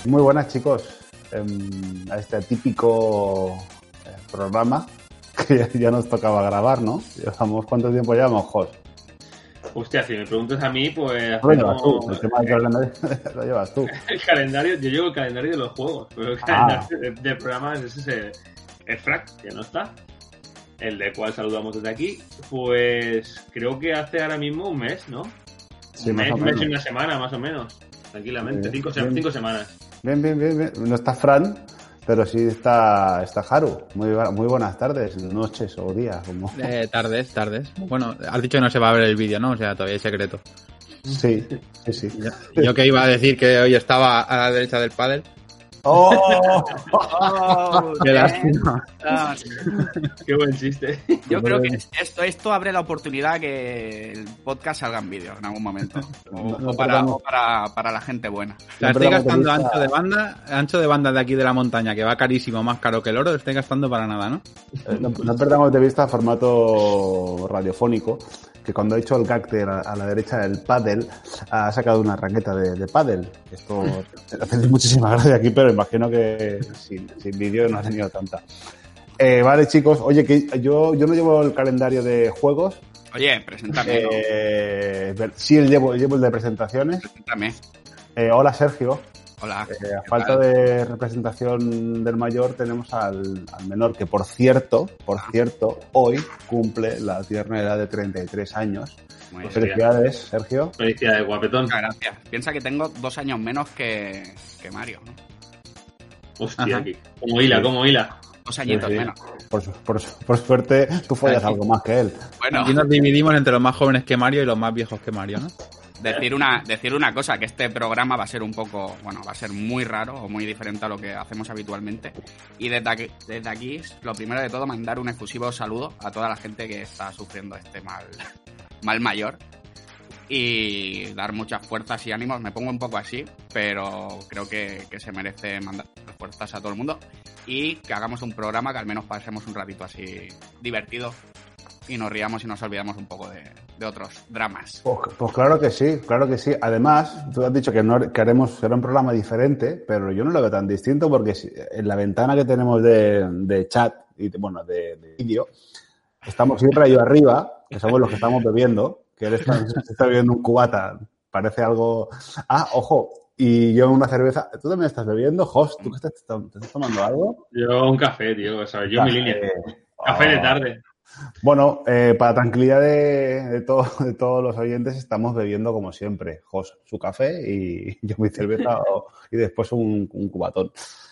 Muy buenas, chicos, a este típico programa que ya nos tocaba grabar, ¿no? Llevamos, ¿cuánto tiempo llevamos, Jos? Hostia, si me preguntas a mí, pues Lo llevas tú, el tema del calendario lo llevas tú. El calendario, yo llevo el calendario de los juegos, pero el calendario de programas es ese, el FRAC, que no está, el de cual saludamos desde aquí, pues creo que hace ahora mismo un mes, ¿no? Sí, un más mes, o un mes menos. y una semana, más o menos, tranquilamente, Bien, 5 semanas. Bien. No está Fran, pero sí está Haru. Muy buenas tardes, noches o días. Como... Tardes. Bueno, has dicho que no se va a ver el vídeo, ¿no? O sea, todavía es secreto. Sí. Yo que iba a decir que hoy estaba a la derecha del pádel. ¡Oh! Qué lástima. Qué buen chiste. Yo creo que esto abre la oportunidad que el podcast salga en vídeo en algún momento. O para la gente buena. La estoy gastando ancho de banda de aquí de la montaña, que va carísimo, más caro que el oro, estoy gastando para nada, ¿no? No perdamos de vista formato radiofónico, que cuando ha hecho el gag a la derecha del pádel, ha sacado una raqueta de pádel. Esto hace muchísima gracia aquí, pero imagino que sin vídeo no ha tenido tanta. Vale, chicos, oye, que yo no llevo el calendario de juegos. Oye, preséntame. Sí, llevo el de presentaciones. Preséntame. Hola, Sergio. Hola. A falta de representación del mayor, tenemos al menor, que por cierto, hoy cumple la tierna edad de 33 años. Muy Felicidades, Sergio. Felicidades, guapetón. Muchas gracias. Piensa que tengo 2 años menos que Mario, ¿no? Hostia, como hila. 2 añitos Sí. menos. Por suerte, tú follas algo más que él. Bueno, Aquí nos dividimos entre los más jóvenes que Mario y los más viejos que Mario, ¿no? decir una cosa, que este programa va a ser un poco, va a ser muy raro o muy diferente a lo que hacemos habitualmente. Y desde aquí, lo primero de todo, mandar un efusivo saludo a toda la gente que está sufriendo este mal mayor. Y dar muchas fuerzas y ánimos. Me pongo un poco así, pero creo que se merece mandar fuerzas a todo el mundo. Y que hagamos un programa que al menos pasemos un ratito así divertido y nos riamos y nos olvidamos un poco de otros dramas. Pues claro que sí. Además, tú has dicho que será un programa diferente, pero yo no lo veo tan distinto porque en la ventana que tenemos de chat y de vídeo, estamos Irra y yo arriba, que somos los que estamos bebiendo, que él está bebiendo un cubata, parece algo... Ah, ojo, y yo una cerveza. ¿Tú también estás bebiendo, Jos? ¿Tú te estás tomando algo? Yo un café, tío, ¿sabes? Yo mi línea. Café de tarde. Bueno, para tranquilidad de todos los oyentes, estamos bebiendo como siempre. Jos, su café y yo mi cerveza y después un cubatón.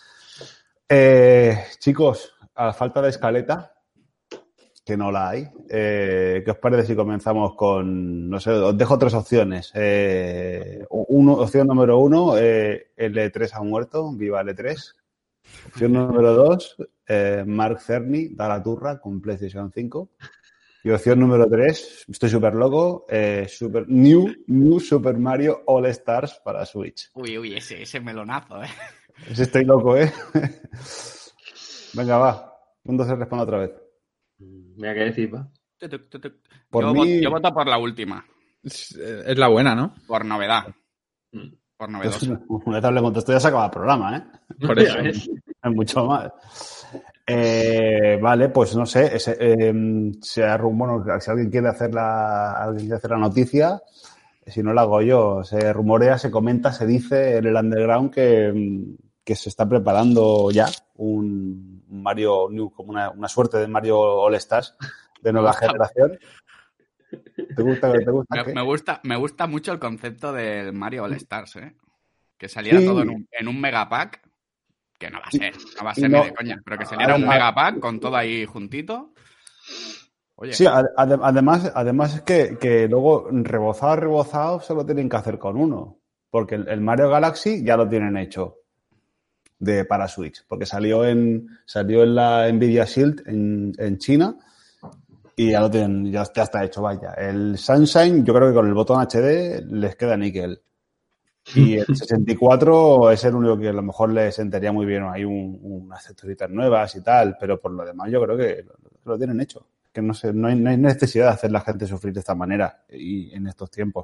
Chicos, a falta de escaleta, que no la hay, ¿qué os parece si comenzamos con, no sé, os dejo 3 opciones. Opción número 1, L3 ha muerto, viva L3. Opción número 2, Mark Cerny da la turra con PlayStation 5. Y opción número 3, estoy súper loco, New Super Mario All Stars para Switch. Uy, ese melonazo, Ese estoy loco, Venga, va. 1, 2, 3, responde otra vez. Mira qué decir, va. Yo voto por la última. Es la buena, ¿no? Por novedad. Por novedoso. Una tabla de esto ya se acaba el programa, Por eso. Es mucho más. Vale, pues no sé. Si alguien quiere hacer la noticia, si no la hago yo, se rumorea, se comenta, se dice en el underground que se está preparando ya un Mario New, como una suerte de Mario All Stars de nueva generación. ¿Te gusta? Me gusta mucho el concepto del Mario All Stars, que saliera todo en un megapack, que no va a ser ni de coña, pero que saliera un megapack con todo ahí juntito. Oye. Sí, además es que luego rebozado se lo tienen que hacer con uno, porque el Mario Galaxy ya lo tienen hecho para Switch, porque salió en la Nvidia Shield en China y ya lo tienen, ya está hecho, vaya. El Sunshine, yo creo que con el botón HD les queda níquel. Y el 64 es el único que a lo mejor le sentaría muy bien. Hay unas texturitas nuevas y tal, pero por lo demás yo creo que lo tienen hecho. Que no sé, no hay necesidad de hacer la gente sufrir de esta manera y en estos tiempos.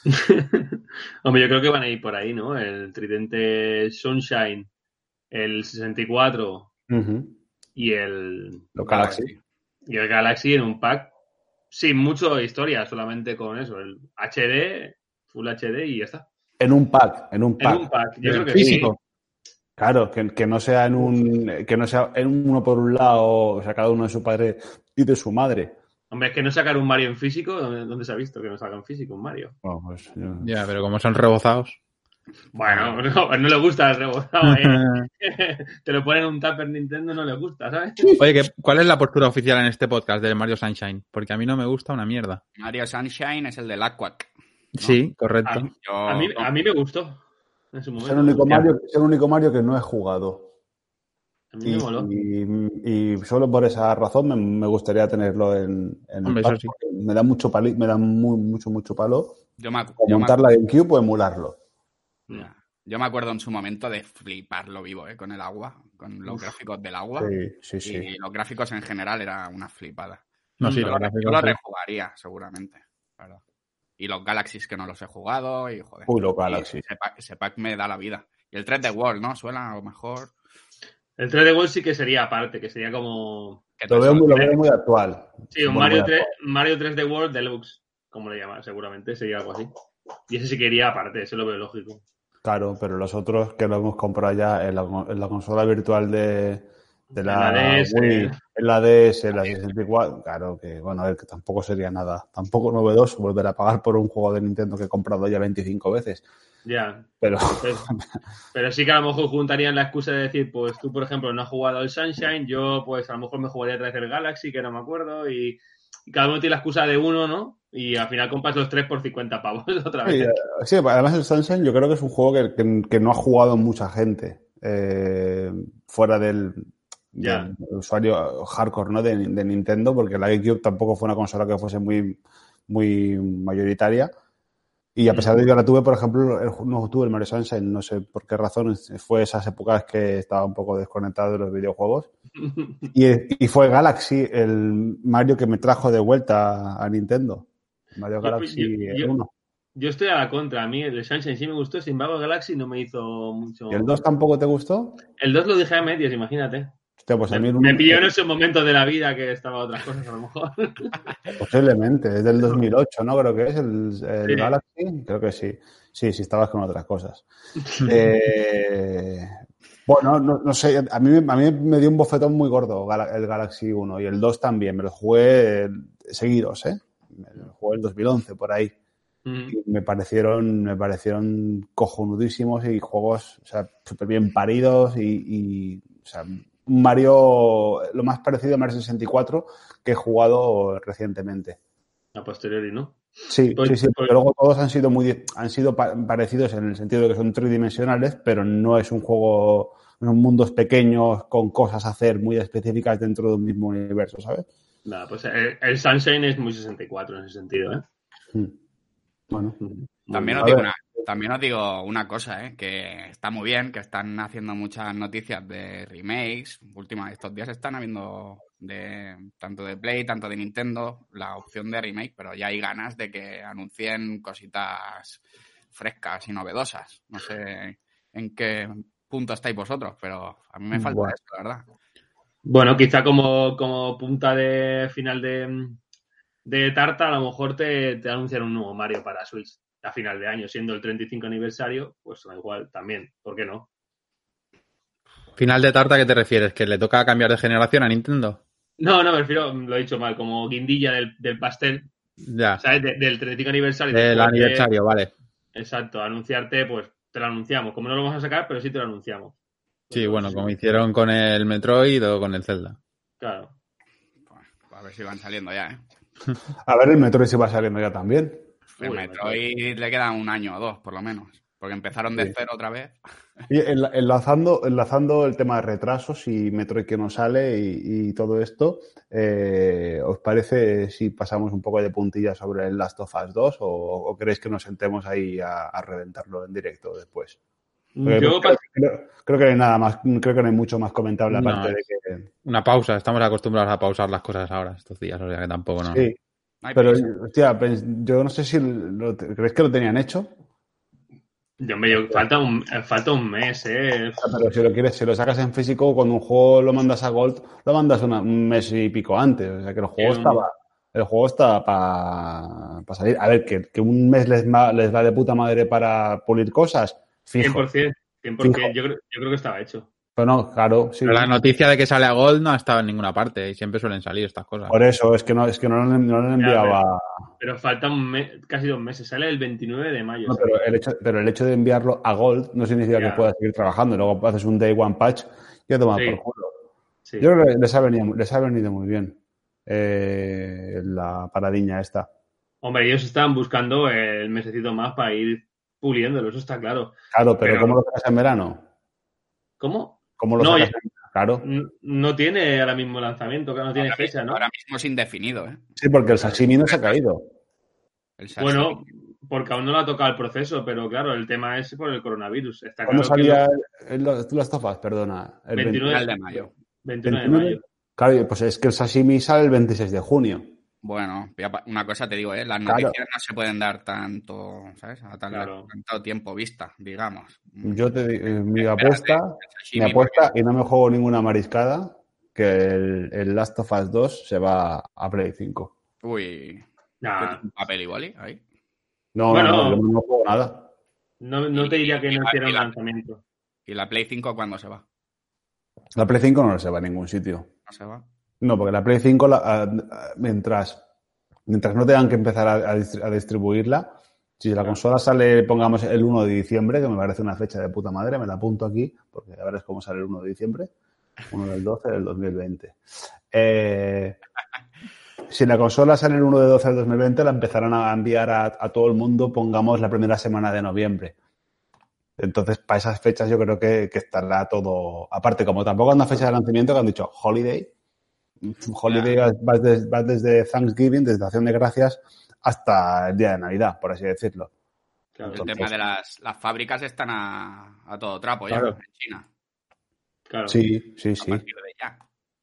Hombre, yo creo que van a ir por ahí, ¿no? El Tridente Sunshine, el 64 y el Los Galaxy. Y el Galaxy en un pack sin mucho historia, solamente con eso, el HD, Full HD y ya está. En un pack. En un pack, yo creo que físico. sí. Claro, que no sea que no sea en uno por un lado, o sea, cada uno de su padre y de su madre. Hombre, es que no sacar un Mario en físico, ¿dónde se ha visto que no saca en físico un Mario? Bueno, pues, Ya, pero como son rebozados. Bueno, no le gusta el rebozado, Te lo ponen en un tupper Nintendo, no le gusta, ¿sabes? Oye, ¿cuál es la postura oficial en este podcast del Mario Sunshine? Porque a mí no me gusta una mierda. Mario Sunshine es el del Aquac. ¿no? Sí, correcto. A mí me gustó en su momento. Es el único Mario que no he jugado. A mí me moló. Y solo por esa razón me gustaría tenerlo en Hombre, el pack, eso sí. me da mucho mucho palo. Yo me Montar la GameCube o emularlo. Yo me acuerdo en su momento de fliparlo vivo, con el agua, con los gráficos del agua. Sí. Y los gráficos en general era una flipada. No, sí, yo los gráficos lo sí. rejugaría, seguramente. Claro. Y los Galaxies que no los he jugado y joder. Uy, los Galaxy. Ese pack me da la vida. Y el 3D World, ¿no? Suena a lo mejor. El 3D World sí que sería aparte, que sería como... Lo veo muy actual. Sí, un Mario 3D World Deluxe, como le llaman, seguramente, sería algo así. Y ese sí que iría aparte, ese lo veo lógico. Claro, pero los otros que lo hemos comprado ya en la consola virtual de la DS, Wii, en la DS, en la 64, claro que, bueno, a ver, que tampoco sería nada, tampoco novedoso volver a pagar por un juego de Nintendo que he comprado ya 25 veces. Ya. Pero sí que a lo mejor juntarían la excusa de decir, pues tú, por ejemplo, no has jugado el Sunshine, yo, pues a lo mejor me jugaría otra vez el Galaxy, que no me acuerdo, y cada uno tiene la excusa de uno, ¿no? Y al final compras los 3 por 50 pavos otra vez. Sí, además el Sunshine yo creo que es un juego que no ha jugado mucha gente fuera del usuario hardcore, ¿no? de Nintendo, porque la GameCube tampoco fue una consola que fuese muy, muy mayoritaria. Y a pesar de que yo la tuve, por ejemplo, no tuve el Mario Sunshine, no sé por qué razón, fue esas épocas que estaba un poco desconectado de los videojuegos. Y fue Galaxy el Mario que me trajo de vuelta a Nintendo. Mario Galaxy 1. Yo estoy a la contra. A mí el Sunshine sí me gustó, sin embargo Galaxy no me hizo mucho... ¿Y el 2 tampoco te gustó? El 2 lo dejé a medias, imagínate. Hostia, pues a mí me pilló en ese momento de la vida que estaba otras cosas, a lo mejor. Posiblemente, es del 2008, ¿no? Creo que es el Galaxy. Creo que sí. Sí, estabas con otras cosas. Bueno, no sé, a mí me dio un bofetón muy gordo el Galaxy 1 y el 2 también. Me los jugué seguidos, ¿eh? Me los jugué el 2011, por ahí. Y me parecieron cojonudísimos y juegos, o sea, súper bien paridos y o sea, un Mario, lo más parecido a Mario 64 que he jugado recientemente. A posteriori, ¿no? Sí, porque luego todos han sido parecidos en el sentido de que son tridimensionales, pero no es un juego, son mundos pequeños con cosas a hacer muy específicas dentro de un mismo universo, ¿sabes? Nada, pues el Sunshine es muy 64 en ese sentido, ¿eh? Bueno. También os digo una cosa, que está muy bien, que están haciendo muchas noticias de remakes. Estos días están habiendo tanto de Play, tanto de Nintendo, la opción de remake, pero ya hay ganas de que anuncien cositas frescas y novedosas. No sé en qué punto estáis vosotros, pero a mí me falta eso, la verdad. Bueno, quizá como punta de final de tarta, a lo mejor te anuncian un nuevo Mario para Switch a final de año, siendo el 35 aniversario, pues da igual también, ¿por qué no? ¿Final de tarta qué te refieres? ¿Que le toca cambiar de generación a Nintendo? No, me refiero, lo he dicho mal, como guindilla del pastel. Ya. ¿Sabes? Del 35 aniversario. Del aniversario, vale. Exacto, anunciarte, pues te lo anunciamos. Como no lo vamos a sacar, pero sí te lo anunciamos. Sí, bueno, como hicieron con el Metroid o con el Zelda. Claro. Pues a ver si van saliendo ya, ¿eh? A ver, el Metroid si va saliendo ya también. El Metroid le queda un año o dos, por lo menos. Porque empezaron de cero otra vez. Y enlazando el tema de retrasos y Metroid que no sale y todo esto, ¿os parece si pasamos un poco de puntilla sobre el Last of Us 2 o queréis que nos sentemos ahí a reventarlo en directo después? Creo que no hay nada más, creo que no hay mucho más comentable aparte de que... Una pausa, estamos acostumbrados a pausar las cosas ahora estos días, o sea que tampoco no... Sí. No hay Pero, prisa. hostia, yo no sé si... ¿Crees que lo tenían hecho? Falta un mes, Pero si lo quieres, si lo sacas en físico, cuando un juego lo mandas a Gold, lo mandas un mes y pico antes. O sea que el juego estaba para salir. A ver, que un mes les va de puta madre para pulir cosas, fijo. 100%. Fijo. Yo creo que estaba hecho. Pero no, claro, sí. Pero la noticia de que sale a Gold no ha estado en ninguna parte y siempre suelen salir estas cosas. Por eso, es que no lo enviaba. Pero falta casi 2 meses. Sale el 29 de mayo. No, pero el hecho de enviarlo a Gold no significa que puedas seguir trabajando. Luego haces un Day One patch y a tomar por culo. Sí. Yo creo que les ha venido muy bien la paradiña esta. Hombre, ellos estaban buscando el mesecito más para ir puliéndolo, eso está claro. Claro, pero ¿cómo lo sacas en verano? ¿Cómo? ¿Cómo lo sacas en verano? Claro. No tiene ahora mismo lanzamiento, no tiene fecha, ¿no? Ahora mismo es indefinido, ¿eh? Sí, porque el sashimi no se ha caído. Bueno, porque aún no le ha tocado el proceso, pero claro, el tema es por el coronavirus. Está ¿Cuándo claro salía tú las tofas? Perdona. El 29 de mayo. 29 de mayo. Claro, pues es que el sashimi sale el 26 de junio. Bueno, una cosa te digo, las noticias no se pueden dar tanto, ¿sabes? A tanto tiempo vista, digamos. Yo te digo, mi apuesta, y no me juego ninguna mariscada, que el Last of Us 2 se va a Play 5. Uy, ¿un papel igual ahí? No, yo no juego nada. No te diría que no hiciera un lanzamiento. ¿Y la Play 5 cuándo se va? La Play 5 no se va a ningún sitio. ¿No se va? No, porque la Play 5, mientras no tengan que empezar a distribuirla, si la consola sale, pongamos, el 1 de diciembre, que me parece una fecha de puta madre, me la apunto aquí, porque a ver cómo sale el 1 de diciembre, 1 del 12 del 2020. Si la consola sale el 1 de 12 del 2020, la empezarán a enviar a todo el mundo, pongamos, la primera semana de noviembre. Entonces, para esas fechas yo creo que estará todo... Aparte, como tampoco hay una fecha de lanzamiento, que han dicho Holiday va desde Thanksgiving, desde Acción de Gracias, hasta el día de Navidad, por así decirlo. Claro, entonces, el tema de las fábricas están a todo trapo ya, en China. Claro. Sí. A partir de ya.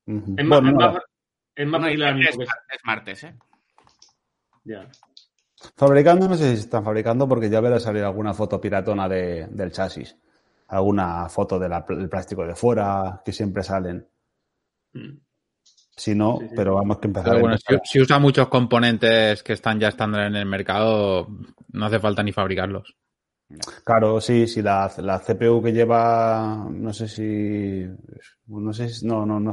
Es más es martes, ¿eh? Ya. Fabricando, no sé si están fabricando, porque ya verá salir alguna foto piratona del chasis. Alguna foto del plástico de fuera, que siempre salen. Si no, pero vamos que empezar. Pero bueno, si usa muchos componentes que están ya estando en el mercado, no hace falta ni fabricarlos. Claro, sí, la CPU que lleva, no sé si, bueno, es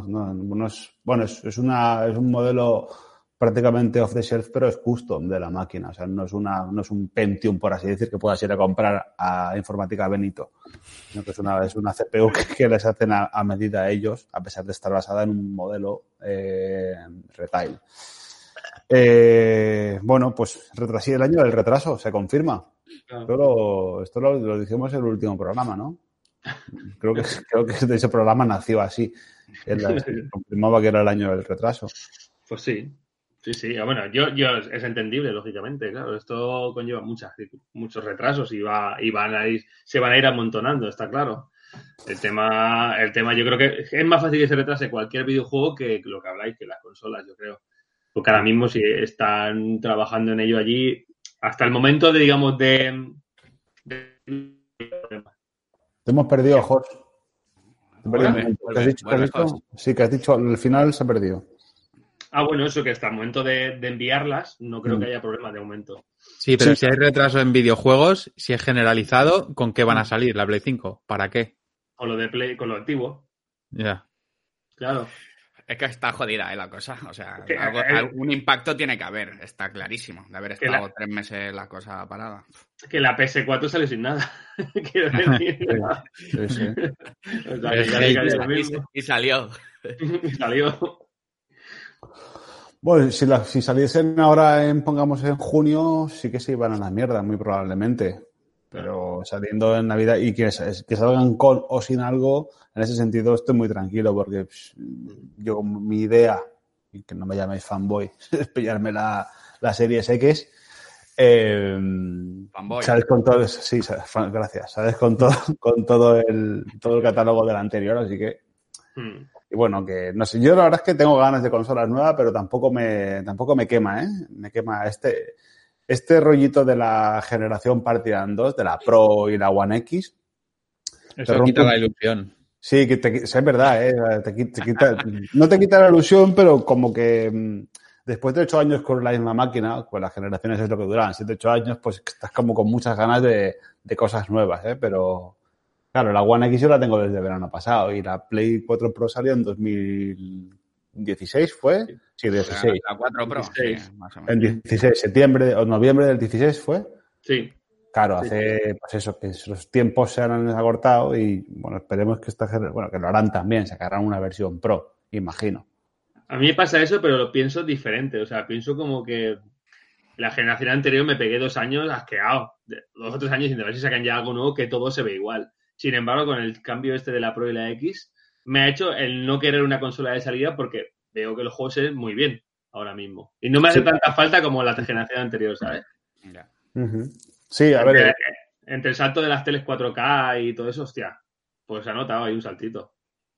un modelo prácticamente off the shelf, pero es custom de la máquina, o sea, no es un Pentium, por así decir, que puedas ir a comprar a Informática Benito, sino que es una CPU que les hacen a medida a ellos, a pesar de estar basada en un modelo retail. Bueno, pues el año del retraso, se confirma. Claro. Esto lo dijimos en el último programa, ¿no? Creo que de ese programa nació así. Confirmaba que era el año del retraso. Pues sí. Sí. Bueno, es entendible, lógicamente, claro. Esto conlleva muchos retrasos y se van a ir amontonando, está claro. El tema yo creo que es más fácil que se retrase cualquier videojuego que lo que habláis, que las consolas, yo creo. Porque ahora mismo si están trabajando en ello allí, hasta el momento de, digamos, Te hemos perdido, Jorge. ¿Qué has dicho? Sí, que has dicho, al final se ha perdido. Bueno, eso que hasta el momento de enviarlas no creo que haya problema de aumento. Sí, pero si hay retraso en videojuegos, si es generalizado, ¿con qué van a salir la Play 5? ¿Para qué? Con lo de Play, con lo antiguo. Ya. Claro. Es que está jodida la cosa. O sea, algún impacto tiene que haber, está clarísimo. De haber estado 3 meses la cosa parada. Que la PS4 sale sin nada. Quiero decir. Sí. Y salió. Y salió. Bueno, si saliesen ahora pongamos en junio, sí que se iban a la mierda, muy probablemente. Pero saliendo en Navidad y que salgan con o sin algo, en ese sentido estoy muy tranquilo porque yo mi idea, y que no me llaméis fanboy, es pillarme la Series X. Fanboy. Sales con todo, sí, gracias. Sales con todo el catálogo del anterior, así que Y bueno, que no sé, yo la verdad es que tengo ganas de consolas nuevas, pero tampoco me quema, ¿eh? Me quema este rollito de la generación partida en dos, de la Pro y la One X. Eso quita la ilusión. Sí, es verdad, ¿eh? No te quita la ilusión, pero como que después de 8 años con la misma máquina, pues las generaciones es lo que duran, 7, 8 años, pues estás como con muchas ganas de cosas nuevas, ¿eh? Pero claro, la One X yo la tengo desde verano pasado y la Play 4 Pro salió en 2016, ¿fue? Sí, 16. La 4 Pro, 16. sí, más o menos. En 16, septiembre o noviembre del 16 fue. Sí. Claro, hace pues eso, que los tiempos se han acortado y bueno, esperemos que que lo harán también, sacarán una versión Pro, imagino. A mí me pasa eso, pero lo pienso diferente. O sea, pienso como que la generación anterior me pegué 2 años asqueado. 2 o 3 años sin ver si sacan ya algo nuevo que todo se ve igual. Sin embargo, con el cambio este de la Pro y la X, me ha hecho el no querer una consola de salida porque veo que los juegos se ven muy bien ahora mismo. Y no me hace tanta falta como la generación anterior, ¿sabes? Ya. Uh-huh. Sí, a ver. Entre el salto de las teles 4K y todo eso, hostia, pues se ha notado ahí un saltito.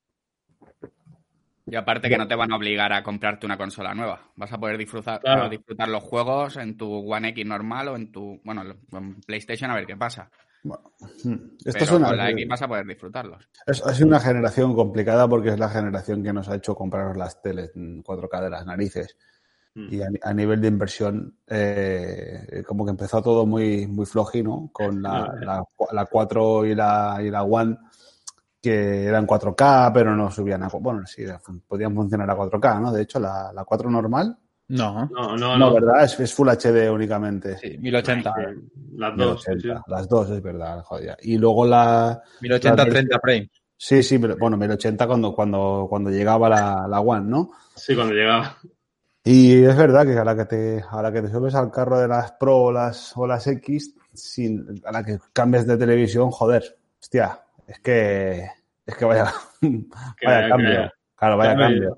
Y aparte que no te van a obligar a comprarte una consola nueva. Vas a poder disfrutar los juegos en tu One X normal o en en PlayStation a ver qué pasa. Bueno, pero con la X vas a poder disfrutarlos. Ha sido una generación complicada porque es la generación que nos ha hecho comprar las teles 4K de las narices. Y a nivel de inversión, como que empezó todo muy, muy flojino con la 4 y la One, que eran 4K, pero no subían a... Bueno, sí, podían funcionar a 4K, ¿no? De hecho, la 4 normal... No, ¿verdad? Es Full HD únicamente. Sí, 1080. Las dos. 1080, sí. Las dos, es verdad, joder. Y luego la... 1080 30 frames. Sí, bueno, 1080 cuando llegaba la One, ¿no? Sí, cuando llegaba. Y es verdad que a la que te subes al carro de las Pro o las X, a la que cambias de televisión, joder, hostia, es que vaya cambio. Claro, vaya cambio.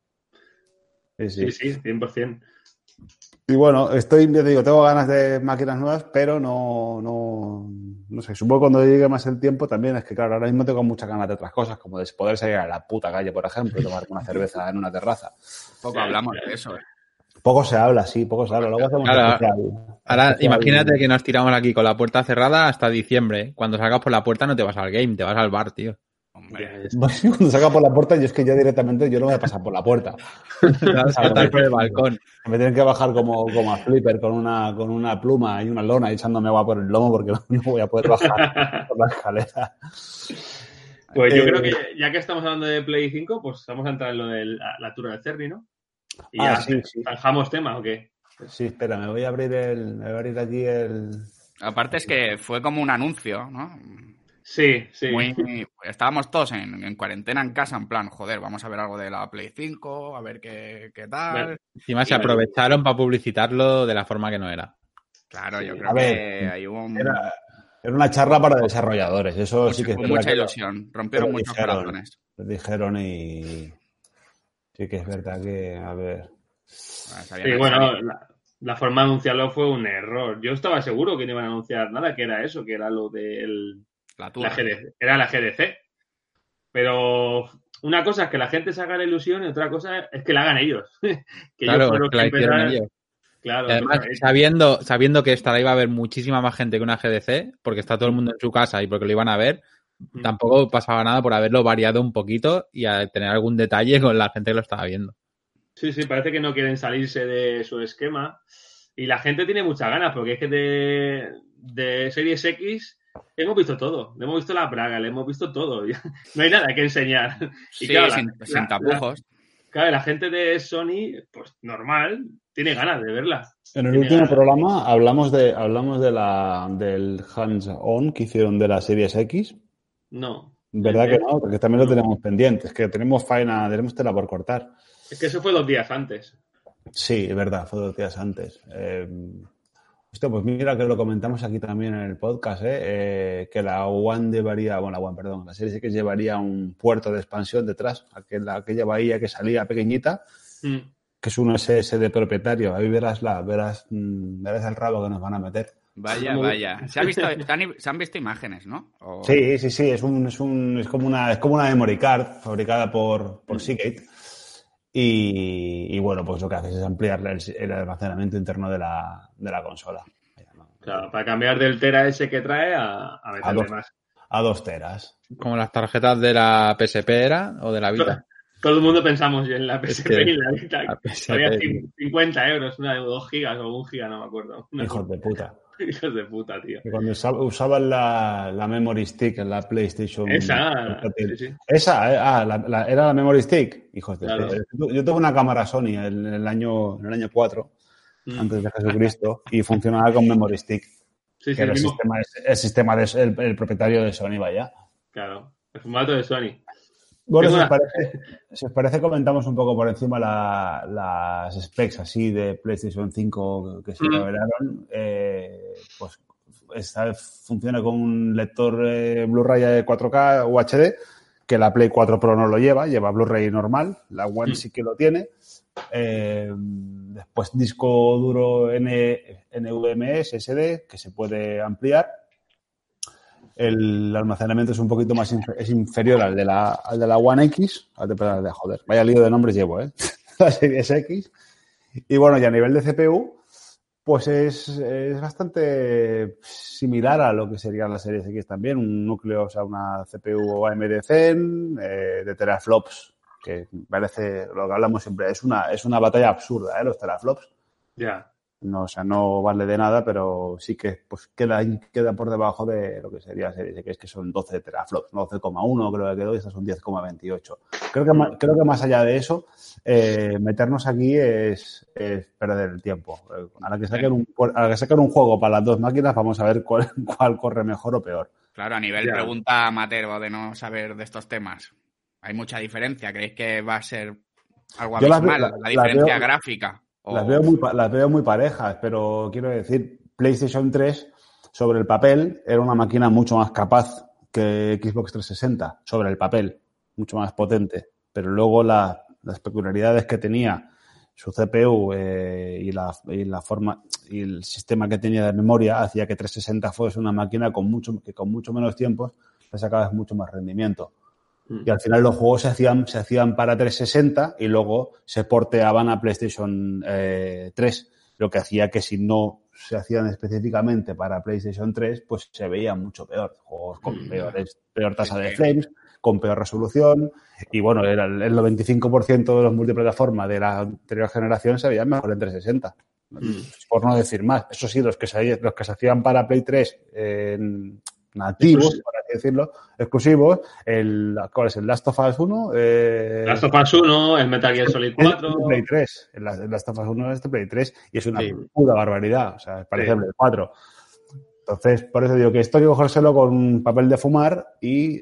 Sí, 100%. Y bueno, tengo ganas de máquinas nuevas, pero no sé, supongo que cuando llegue más el tiempo también es que, claro, ahora mismo tengo muchas ganas de otras cosas, como de poder salir a la puta calle, por ejemplo, y tomar una cerveza en una terraza. Poco hablamos de eso, Poco se habla. Luego hacemos Ahora, imagínate que nos tiramos aquí con la puerta cerrada hasta diciembre. Cuando salgas por la puerta no te vas al game, te vas al bar, tío. Hombre. Cuando salga por la puerta, yo es que yo directamente no voy a pasar por la puerta. Saltar por el balcón. Me tienen que bajar como a Flipper con una pluma y una lona echándome agua por el lomo porque no voy a poder bajar por la escalera. Pues yo creo que ya que estamos hablando de Play 5, pues vamos a entrar en lo de la Tour del Cerny, ¿no? Y sí. ¿zanjamos tema o qué? Sí, espera, me voy a abrir aquí el... Aparte es que fue como un anuncio, ¿no? Sí. Estábamos todos en cuarentena en casa, en plan, joder, vamos a ver algo de la Play 5, a ver qué tal. Encima se aprovecharon para publicitarlo de la forma que no era. Claro, yo creo que hay Era una charla para desarrolladores, eso sí que es mucha ilusión, rompieron muchos corazones. Lo dijeron y sí que es verdad que, a ver... Sí, bueno, la forma de anunciarlo fue un error. Yo estaba seguro que no iban a anunciar nada, que era eso, que era lo de la GDC, era la GDC. Pero una cosa es que la gente se haga la ilusión y otra cosa es que la hagan ellos. Que claro, que la hicieron ellos. Claro, y además, sabiendo que esta iba a haber muchísima más gente que una GDC, porque está todo el mundo en su casa y porque lo iban a ver, tampoco pasaba nada por haberlo variado un poquito y a tener algún detalle con la gente que lo estaba viendo. Sí, parece que no quieren salirse de su esquema y la gente tiene muchas ganas porque es que de Series X hemos visto todo, le hemos visto la Praga, le hemos visto todo, no hay nada que enseñar. Y sí, claro, sin tapujos. Claro, la gente de Sony, pues normal, tiene ganas de verla. En el último programa hablamos del hands-on que hicieron de la Series X. No. ¿Verdad que no? Porque también lo tenemos pendiente. Es que tenemos tela por cortar. Es que eso fue 2 días antes. Sí, es verdad, fue 2 días antes. Pues mira que lo comentamos aquí también en el podcast, que la One la Series X llevaría un puerto de expansión detrás, aquella bahía que salía pequeñita, que es un SSD propietario. Ahí verás el rabo que nos van a meter. Vaya. Se han visto imágenes, ¿no? Sí. Es como una memory card fabricada por Seagate. Y bueno, pues lo que haces es ampliar el almacenamiento interno de la consola. Claro, para cambiar del tera ese que trae a meterle más. A 2 teras. Como las tarjetas de la PSP era o de la Vita. Todo el mundo pensamos en la PSP y en la Vita. Había 50 euros, una de 2 gigas o 1 giga, no me acuerdo. Hijos de puta. Hijos de puta, tío. Y cuando usaban la Memory Stick en la PlayStation. Esa, sí. Esa, era la Memory Stick. Hijos de claro. puta. Yo tuve una cámara Sony en el año 4, antes de Jesucristo, y funcionaba con Memory Stick. Sí, que era el sistema el propietario de Sony, vaya. Claro, el formato de Sony. Bueno, si os parece, comentamos un poco por encima las specs así de PlayStation 5 que se revelaron. Pues esta funciona con un lector Blu-ray de 4K UHD, que la Play 4 Pro no lo lleva Blu-ray normal, la One sí que lo tiene. Después disco duro NVMe SSD que se puede ampliar. El almacenamiento es un poquito más es inferior al de la One X, joder, vaya lío de nombres llevo, la Series X. Y bueno, y a nivel de CPU, pues es bastante similar a lo que sería la Series X también, un núcleo, o sea, una CPU AMD Zen de teraflops, que parece lo que hablamos siempre, es una batalla absurda, los teraflops. Ya. No, o sea, no vale de nada, pero sí que pues queda por debajo de lo que sería Series X, que son 12 teraflops, 12,1 creo que quedó, y estas son 10,28. Creo que más allá de eso, meternos aquí es perder el tiempo. A la que saquen un juego para las dos máquinas, vamos a ver cuál corre mejor o peor. Claro, a nivel pregunta amateur de no saber de estos temas, ¿hay mucha diferencia? ¿Creéis que va a ser algo abismal la diferencia gráfica? Las veo muy parejas, pero quiero decir, PlayStation 3 sobre el papel era una máquina mucho más capaz que Xbox 360, sobre el papel, mucho más potente. Pero luego las peculiaridades que tenía su CPU y la forma y el sistema que tenía de memoria hacía que 360 fuese una máquina con mucho menos tiempo le sacabas mucho más rendimiento. Y al final los juegos se hacían para 360 y luego se porteaban a PlayStation 3. Lo que hacía que si no se hacían específicamente para PlayStation 3, pues se veía mucho peor. Juegos con peor tasa de frames, con peor resolución. Y bueno, el 95% de los multiplataformas de la anterior generación se veían mejor en 360. Por no decir más. Eso sí, los que se hacían para Play 3 nativos, por así decirlo, exclusivos, ¿cuál es? ¿El Last of Us 1? Last of Us 1, el Metal Gear Solid 4. Es de Play 3. El Last of Us 1 es de Play 3 y es una pura barbaridad. O sea, parece el 4. Entonces, por eso digo que esto hay que cogérselo con papel de fumar y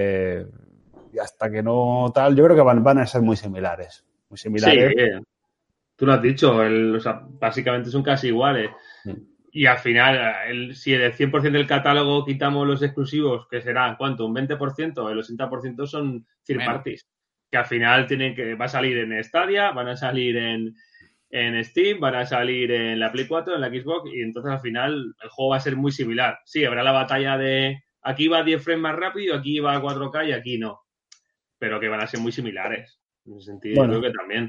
hasta que no tal, yo creo que van a ser muy similares. Muy similares. Sí, tú lo has dicho, básicamente son casi iguales. Y al final, si del 100% del catálogo quitamos los exclusivos, que será, ¿cuánto? ¿Un 20%? El 80% son third parties. Que al final va a salir en Stadia, van a salir en Steam, van a salir en la Play 4, en la Xbox, y entonces al final el juego va a ser muy similar. Sí, habrá la batalla de aquí va 10 frames más rápido, aquí va a 4K y aquí no. Pero que van a ser muy similares. En ese sentido, bueno, yo creo que también.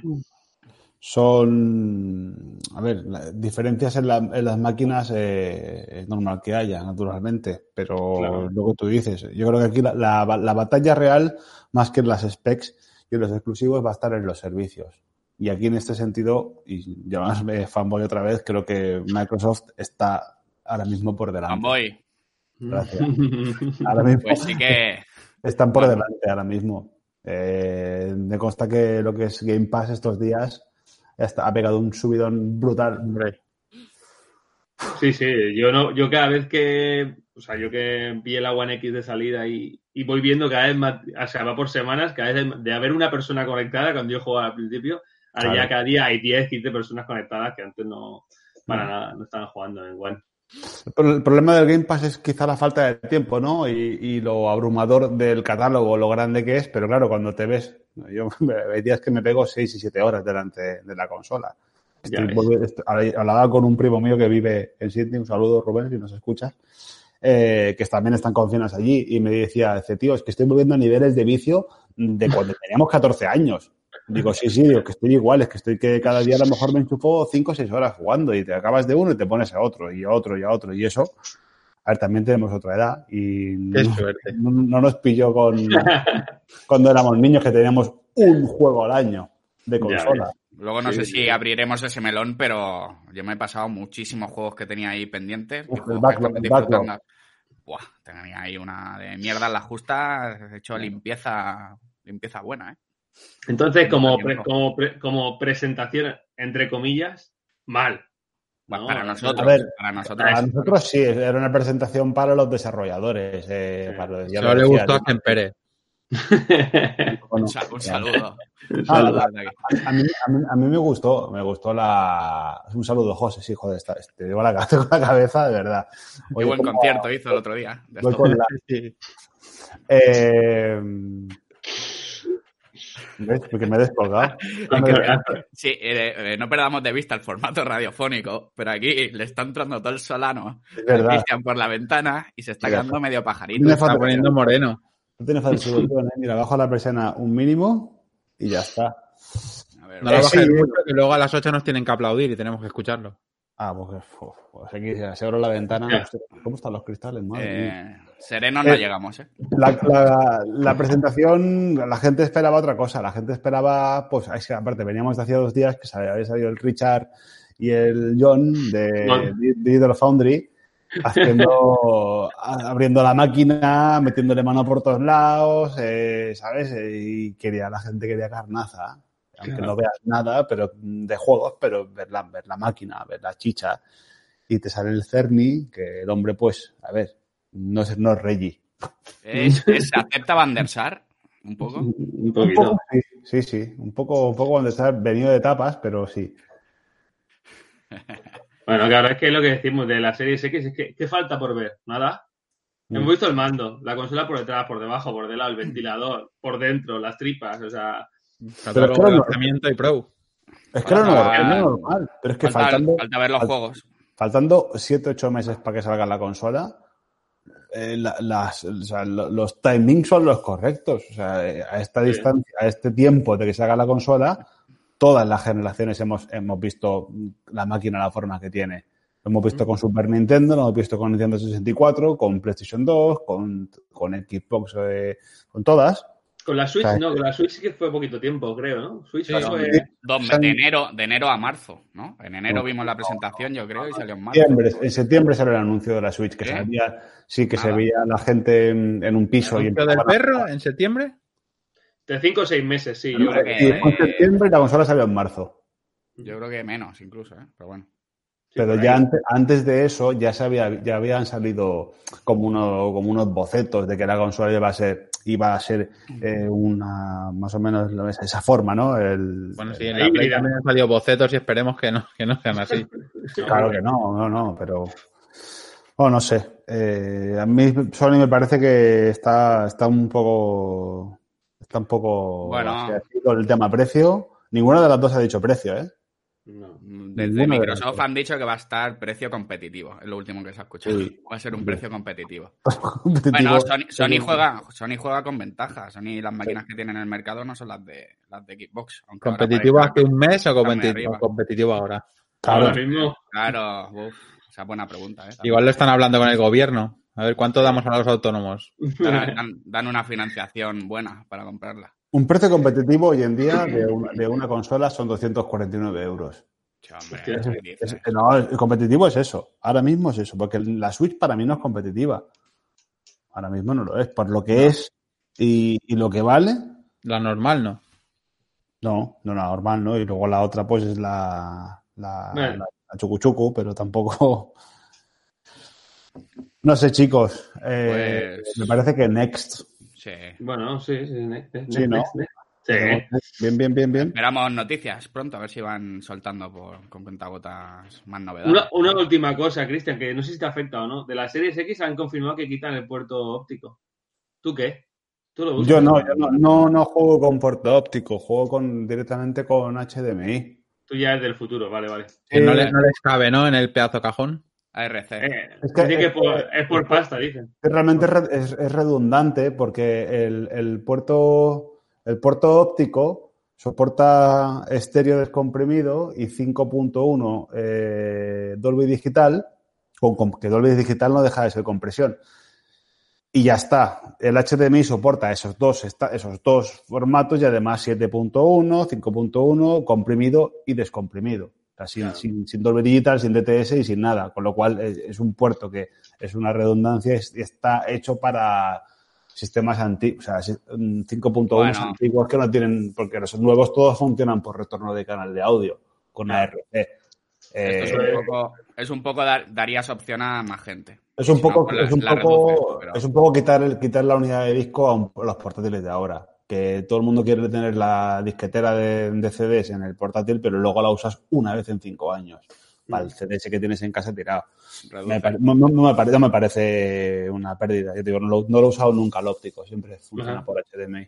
Son, diferencias en las máquinas es normal que haya, naturalmente, pero claro, lo que tú dices, yo creo que aquí la batalla real, más que en las specs y en los exclusivos, va a estar en los servicios. Y aquí en este sentido, y yo más me fanboy otra vez, creo que Microsoft está ahora mismo por delante. Fanboy. Gracias. Ahora mismo pues sí que... están por delante ahora mismo. Me consta que lo que es Game Pass estos días ha pegado un subidón brutal. Sí, yo cada vez que, yo que vi la One X de salida y voy viendo cada vez más, o sea, va por semanas, cada vez de haber una persona conectada cuando yo jugaba al principio, ahora claro, ya cada día hay 10, 15 personas conectadas que antes no, para nada, no estaban jugando en One. El problema del Game Pass es quizá la falta de tiempo, ¿no? Y lo abrumador del catálogo, lo grande que es, pero claro, cuando te ves, hay días que me pego 6 y 7 horas delante de la consola. Hablaba con un primo mío que vive en Sydney, un saludo, Rubén, si nos escuchas, que también están confinados allí, y me decía, tío, es que estoy volviendo a niveles de vicio de cuando teníamos 14 años. Digo, sí, digo, que estoy igual, es que estoy que cada día a lo mejor me enchufo 5 o 6 horas jugando y te acabas de uno y te pones a otro, y a otro, y a otro, y eso. A ver, también tenemos otra edad y no nos pilló cuando éramos niños que teníamos un juego al año de consola. Luego no sé si abriremos ese melón, pero yo me he pasado muchísimos juegos que tenía ahí pendientes. El backlog. Buah, tenía ahí una de mierda en la justa, he hecho limpieza buena, ¿eh? Entonces, como presentación, entre comillas, mal. Bueno, para nosotros. A ver, para nosotros sí, era una presentación para los desarrolladores. Solo le gustó a Ken Pérez. Un saludo. A mí me gustó un saludo, José, sí, joder, te llevo la cabeza, de verdad. Qué buen concierto hizo el otro día. ¿Ves? Porque me he descolgado. Sí, no perdamos de vista el formato radiofónico, pero aquí le está entrando todo el solano a Cristian por la ventana y se está quedando medio pajarito. Se está poniendo moreno. No tiene falta de solución, ¿eh? Mira, bajo la persiana un mínimo y ya está. A ver, no lo bajes mucho, que luego a las 8 nos tienen que aplaudir y tenemos que escucharlo. Pues aquí se abre la ventana. ¿Cómo están los cristales? Serenos no llegamos, ¿eh? La presentación, la gente esperaba otra cosa. La gente esperaba, pues, es que aparte veníamos de hacía 2 días que había salido el Richard y el John de Digital Foundry abriendo la máquina, metiéndole mano por todos lados, ¿sabes? Y la gente quería carnaza. Aunque no veas nada pero de juegos, pero ver la máquina, ver la chicha. Y te sale el Cerny, que el hombre, pues, a ver, no es Reggie. ¿Acepta Van der Sar? ¿Un poco? Un poquito. Sí. Un poco Van der Sar, venido de tapas, pero sí. Bueno, que ahora es que lo que decimos de la Series X es que ¿qué falta por ver? Nada. Hemos visto el mando, la consola por detrás, por debajo, por del lado, el ventilador, por dentro, las tripas, o sea... Pero es que lanzamiento y Pro. Es que no es normal. Pero es que falta ver los juegos. Faltando 7-8 meses para que salga la consola, los timings son los correctos. O sea, a esta distancia, a este tiempo de que salga la consola, todas las generaciones hemos visto la máquina la forma que tiene. Lo hemos visto con Super Nintendo, lo hemos visto con Nintendo 64, con PlayStation 2, con Xbox, con todas. Con la Switch, con la Switch sí que fue poquito tiempo, creo, ¿no? Switch fue... de enero a marzo, ¿no? En enero vimos la presentación, yo creo, y salió en marzo. En septiembre salió el anuncio de la Switch, que se veía la gente en un piso. ¿El anuncio del perro en septiembre? De 5 o 6 meses, sí. Yo creo que en septiembre y la consola salió en marzo. Yo creo que menos, incluso, pero bueno. Pero ya antes de eso ya habían salido como unos bocetos de que la consola iba a ser una más o menos esa forma, ¿no? Bueno, sí, en la Play también han salido bocetos y esperemos que no sean así. Claro que no, pero no sé. A mí Sony me parece que está un poco bueno, así con el tema precio. Ninguna de las dos ha dicho precio, ¿eh? No. Desde Microsoft han dicho que va a estar precio competitivo, es lo último que se ha escuchado. Sí. Va a ser un precio competitivo. Bueno, Sony juega con ventaja. Sony, las máquinas que tienen en el mercado no son las de Xbox. ¿Competitivo hace un mes o competitivo ahora? Claro. Esa es buena pregunta. Igual lo están hablando con el gobierno. A ver, ¿cuánto damos a los autónomos? Dan una financiación buena para comprarla. Un precio competitivo hoy en día de una consola son 249 euros. El competitivo es eso. Ahora mismo es eso. Porque la Switch para mí no es competitiva. Ahora mismo no lo es. Por lo que es y lo que vale. La normal no. No, la normal no. Y luego la otra pues es la chucuchucu, pero tampoco... No sé, chicos. Me parece que Next... Sí. Bueno, sí. Sí, ¿no? Sí. Bien. Esperamos noticias pronto, a ver si van soltando con cuentagotas más novedades. Una última cosa, Cristian, que no sé si te afecta o no. De la Series X han confirmado que quitan el puerto óptico. ¿Tú qué? ¿Tú lo usas? Yo no juego con puerto óptico, juego directamente con HDMI. Tú ya es del futuro, vale. Que no les cabe, ¿no? En el pedazo cajón. ARC. Dicen que es por pasta, dicen. Realmente es redundante porque el puerto óptico soporta estéreo descomprimido y 5.1 Dolby Digital, que Dolby Digital no deja de ser compresión. Y ya está. El HDMI soporta esos dos formatos y además 7.1, 5.1, comprimido y descomprimido. O sea, sin Dolby Digital, sin DTS y sin nada. Con lo cual es un puerto que es una redundancia y está hecho para sistemas antiguos, o sea, 5.1 antiguos que no tienen, porque los nuevos todos funcionan por retorno de canal de audio con ARC. Esto es un poco darías opción a más gente. Es un poco quitar la unidad de disco a los portátiles de ahora. Que todo el mundo quiere tener la disquetera de CDs en el portátil, pero luego la usas una vez en 5 años. Para el CDS que tienes en casa tirado. No me parece una pérdida. Yo te digo, no lo he usado nunca el óptico. Siempre funciona por HDMI.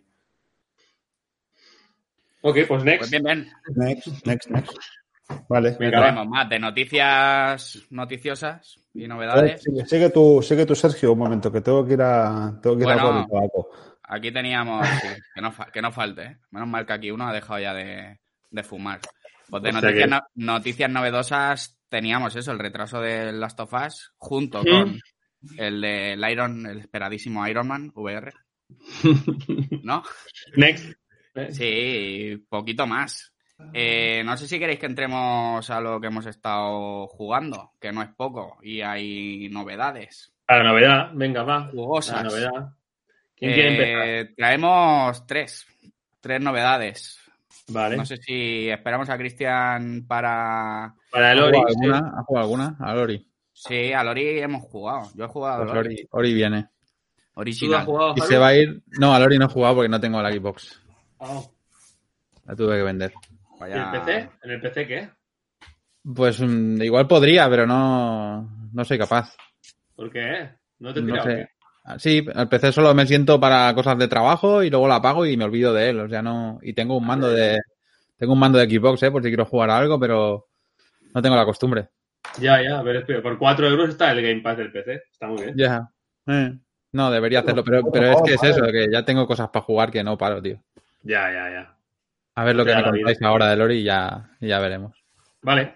Ok, pues next. Pues bien. Next. Vale. Tenemos más de noticias noticiosas y novedades. Sigue tú, Sergio, un momento, que tengo que ir a por el tabaco. Aquí teníamos, sí, que no falte, ¿eh? Menos mal que aquí uno ha dejado ya de fumar. Pues de noticias novedosas teníamos eso, el retraso de Last of Us junto con el el esperadísimo Iron Man VR. ¿No? Next. Sí, poquito más. No sé si queréis que entremos a lo que hemos estado jugando, que no es poco, y hay novedades. A la novedad, venga, va. Jugosas. A la novedad. ¿Quién quiere empezar? Traemos tres novedades. Vale. No sé si esperamos a Cristian para el Ori. ¿Ha jugado alguna? A Ori. Sí, a Ori hemos jugado. Yo he jugado a Ori. Ori viene. Original. ¿Tú has jugado, y se va a ir... No, a Ori no he jugado porque no tengo la Xbox. Oh. La tuve que vender. Vaya... ¿Y el PC? ¿En el PC qué? Pues igual podría, pero no soy capaz. ¿Por qué? ¿No te he tirado? No sé. Sí, el PC solo me siento para cosas de trabajo y luego la apago y me olvido de él. O sea, no. Y tengo un mando de Xbox, por si quiero jugar a algo, pero no tengo la costumbre. Ya, a ver, espera, por 4 euros está el Game Pass del PC. Está muy bien. Ya. No, debería hacerlo, pero es que es eso, que ya tengo cosas para jugar que no paro, tío. Ya. A ver lo que me contáis ahora del Ori y ya veremos. Vale.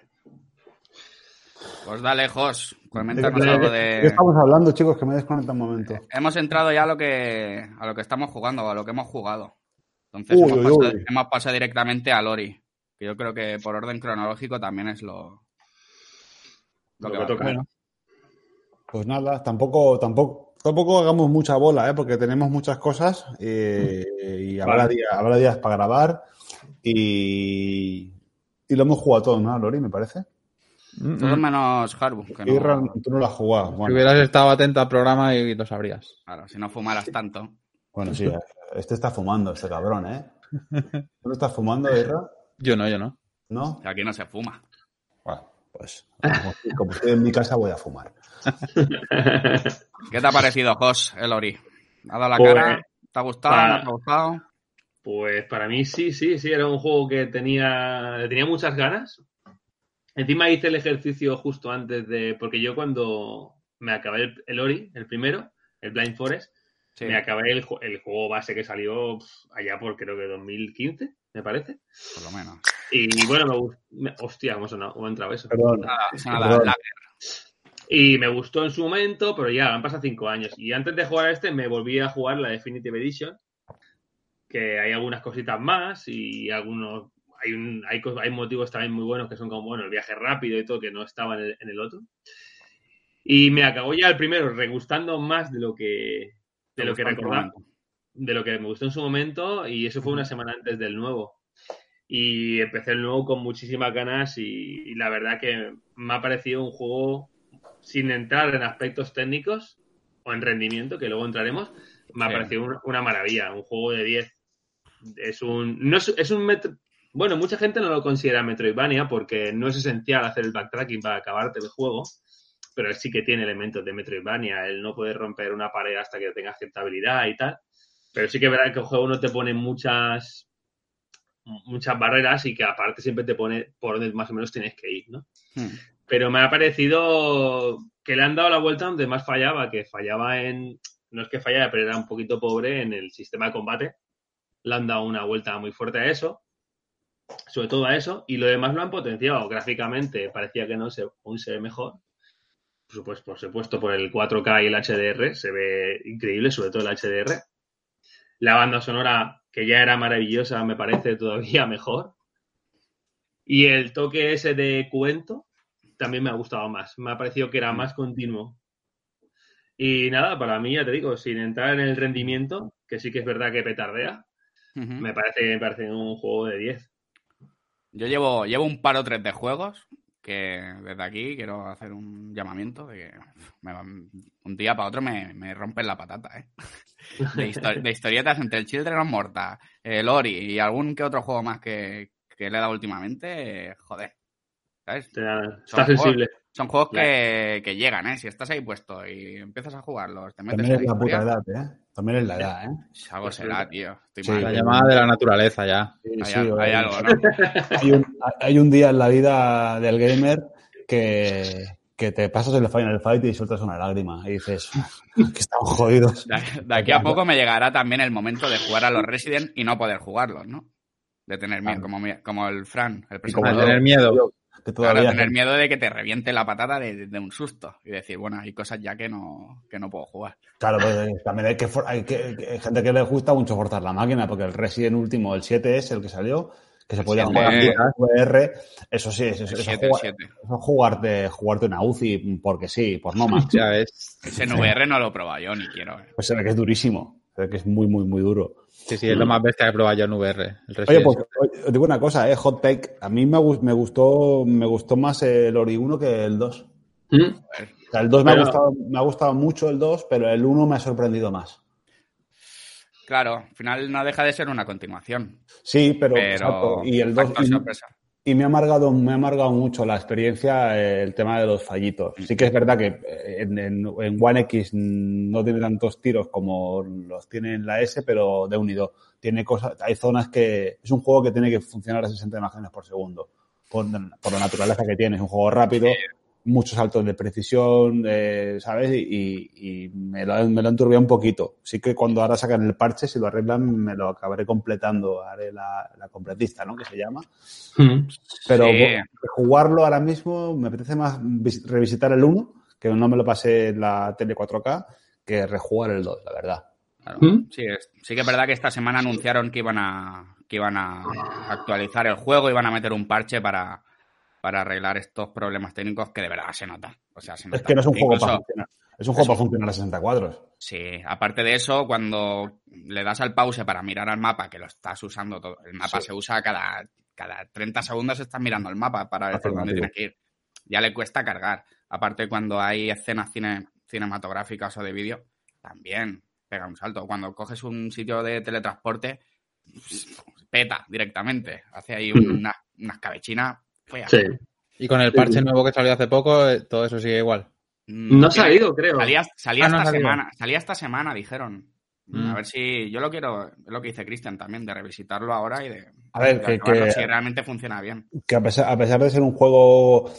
Pues dale, Jos, coméntanos algo de... ¿Qué estamos hablando, chicos? Que me desconecta un momento. Hemos entrado ya a lo que estamos jugando, a lo que hemos jugado. Entonces hemos pasado directamente al Ori, que yo creo que por orden cronológico también es lo que toca. Bueno, pues nada, tampoco hagamos mucha bola, porque tenemos muchas cosas y habrá días para grabar y lo hemos jugado todo, ¿no, Lori? Me parece. Todo menos Harbu. Tú no lo has jugado. Bueno. Si hubieras estado atento al programa y lo sabrías. Claro, si no fumaras tanto. Bueno, sí, este está fumando, este cabrón, ¿eh? ¿Tú no estás fumando, Irra? Yo no. ¿No? Aquí no se fuma. Bueno, pues como estoy en mi casa voy a fumar. ¿Qué te ha parecido, Jos, el Ori? ¿Ha dado la cara? ¿Te ha gustado? ¿No te ha gustado? Pues para mí sí, era un juego que tenía muchas ganas. Encima hice el ejercicio justo antes porque yo cuando me acabé el Ori, el primero, el Blind Forest, sí. Me acabé el juego base que salió allá por creo que 2015, me parece. Por lo menos. Y bueno, hostia, ¿cómo ha entrado eso? Perdón. Y me gustó en su momento, pero ya han pasado 5 años. Y antes de jugar a me volví a jugar la Definitive Edition, que hay algunas cositas más y algunos... Hay motivos también muy buenos que son como, el viaje rápido y todo, que no estaba en el otro. Y me acabó ya el primero regustando más de lo que recordaba, de lo que me gustó en su momento, y eso fue una semana antes del nuevo. Y empecé el nuevo con muchísimas ganas y la verdad que me ha parecido un juego, sin entrar en aspectos técnicos o en rendimiento, que luego entraremos, me ha parecido una maravilla, un juego de 10. Es un bueno, mucha gente no lo considera Metroidvania porque no es esencial hacer el backtracking para acabarte el juego, pero sí que tiene elementos de Metroidvania, el no poder romper una pared hasta que tengas cierta habilidad y tal, pero sí que es verdad que el juego no te pone muchas muchas barreras y que aparte siempre te pone por donde más o menos tienes que ir, ¿no? Pero me ha parecido que le han dado la vuelta donde más fallaba, que fallaba en... No es que fallara, pero era un poquito pobre en el sistema de combate. Le han dado una vuelta muy fuerte a eso, sobre todo a eso, y lo demás lo han potenciado. Gráficamente parecía que aún se ve mejor. Por supuesto, por el 4K y el HDR, se ve increíble, sobre todo el HDR. La banda sonora, que ya era maravillosa, me parece todavía mejor. Y el toque ese de cuento también me ha gustado más. Me ha parecido que era más continuo. Y nada, para mí, ya te digo, sin entrar en el rendimiento, que sí que es verdad que petardea, me parece un juego de 10. Yo llevo un par o tres de juegos que desde aquí quiero hacer un llamamiento de que un día para otro me rompen la patata, ¿eh? De historietas entre el Children of Morta, el Ori y algún que otro juego más que le he dado últimamente, joder. ¿Sabes? Está sensible. Son juegos que llegan, ¿eh? Si estás ahí puesto y empiezas a jugarlos, te metes También en es la historia, puta edad, ¿eh? También es la edad, ¿eh? Algo será, tío. Sí, La llamada de la naturaleza ya. Hay algo, ¿no? Hay un día en la vida del gamer que te pasas el Final Fight y sueltas una lágrima y dices que estamos jodidos. De aquí a poco me llegará también el momento de jugar a los Resident y no poder jugarlos, ¿no? De tener miedo, como el Fran, el Como tener miedo. Claro, tener miedo de que te reviente la patata de un susto y decir, bueno, hay cosas ya que no puedo jugar. Claro, pues también hay gente que le gusta mucho forzar la máquina, porque el Resident último, el 7 es el que salió, que se podía jugar en VR, eso sí, eso jugarte una UCI porque sí, por no más. Ya ves. Ese en VR no lo he probado yo, ni quiero. Pues se ve que es durísimo, se ve que es muy, muy, muy duro. Sí, es lo más bestia que he probado yo en VR. Oye, pues os digo una cosa, hot take. A mí me gustó más el Ori 1 que el 2. O sea, el 2 me ha gustado mucho el 2, pero el 1 me ha sorprendido más. Claro, al final no deja de ser una continuación. Sí, pero exacto. Y el 2 y me ha amargado mucho la experiencia el tema de los fallitos. Sí que es verdad que en One X no tiene tantos tiros como los tiene en la S, pero de unido. Hay zonas que es un juego que tiene que funcionar a 60 imágenes por segundo. Por la naturaleza que tiene. Es un juego rápido, muchos saltos de precisión, ¿sabes? Y me lo han enturbiado un poquito. Sí que cuando ahora sacan el parche, si lo arreglan, me lo acabaré completando. Haré la completista, ¿no? Que se llama. Pero jugarlo ahora mismo me apetece más revisitar el 1, que no me lo pasé en la tele 4K, que rejugar el 2, la verdad. Claro. Sí que es verdad que esta semana anunciaron que iban a actualizar el juego, iban a meter un parche para arreglar estos problemas técnicos que de verdad se nota. O sea, se nota. Es que no es un juego para funcionar. Es un juego para funcionar a 60 cuadros. Sí, aparte de eso, cuando le das al pause para mirar al mapa, que lo estás usando todo, el mapa se usa cada 30 segundos, estás mirando el mapa para ver por dónde tienes que ir. Ya le cuesta cargar. Aparte, cuando hay escenas cinematográficas o de vídeo, también pega un salto. Cuando coges un sitio de teletransporte, peta directamente. Hace ahí unas cabechinas feas. Sí. Y con el parche nuevo que salió hace poco, todo eso sigue igual. No ha salido, creo. Salía esta semana, dijeron. A ver si... Yo lo quiero... Es lo que dice Cristian también, de revisitarlo ahora y de... A ver, que si realmente funciona bien. Que a pesar de ser un juego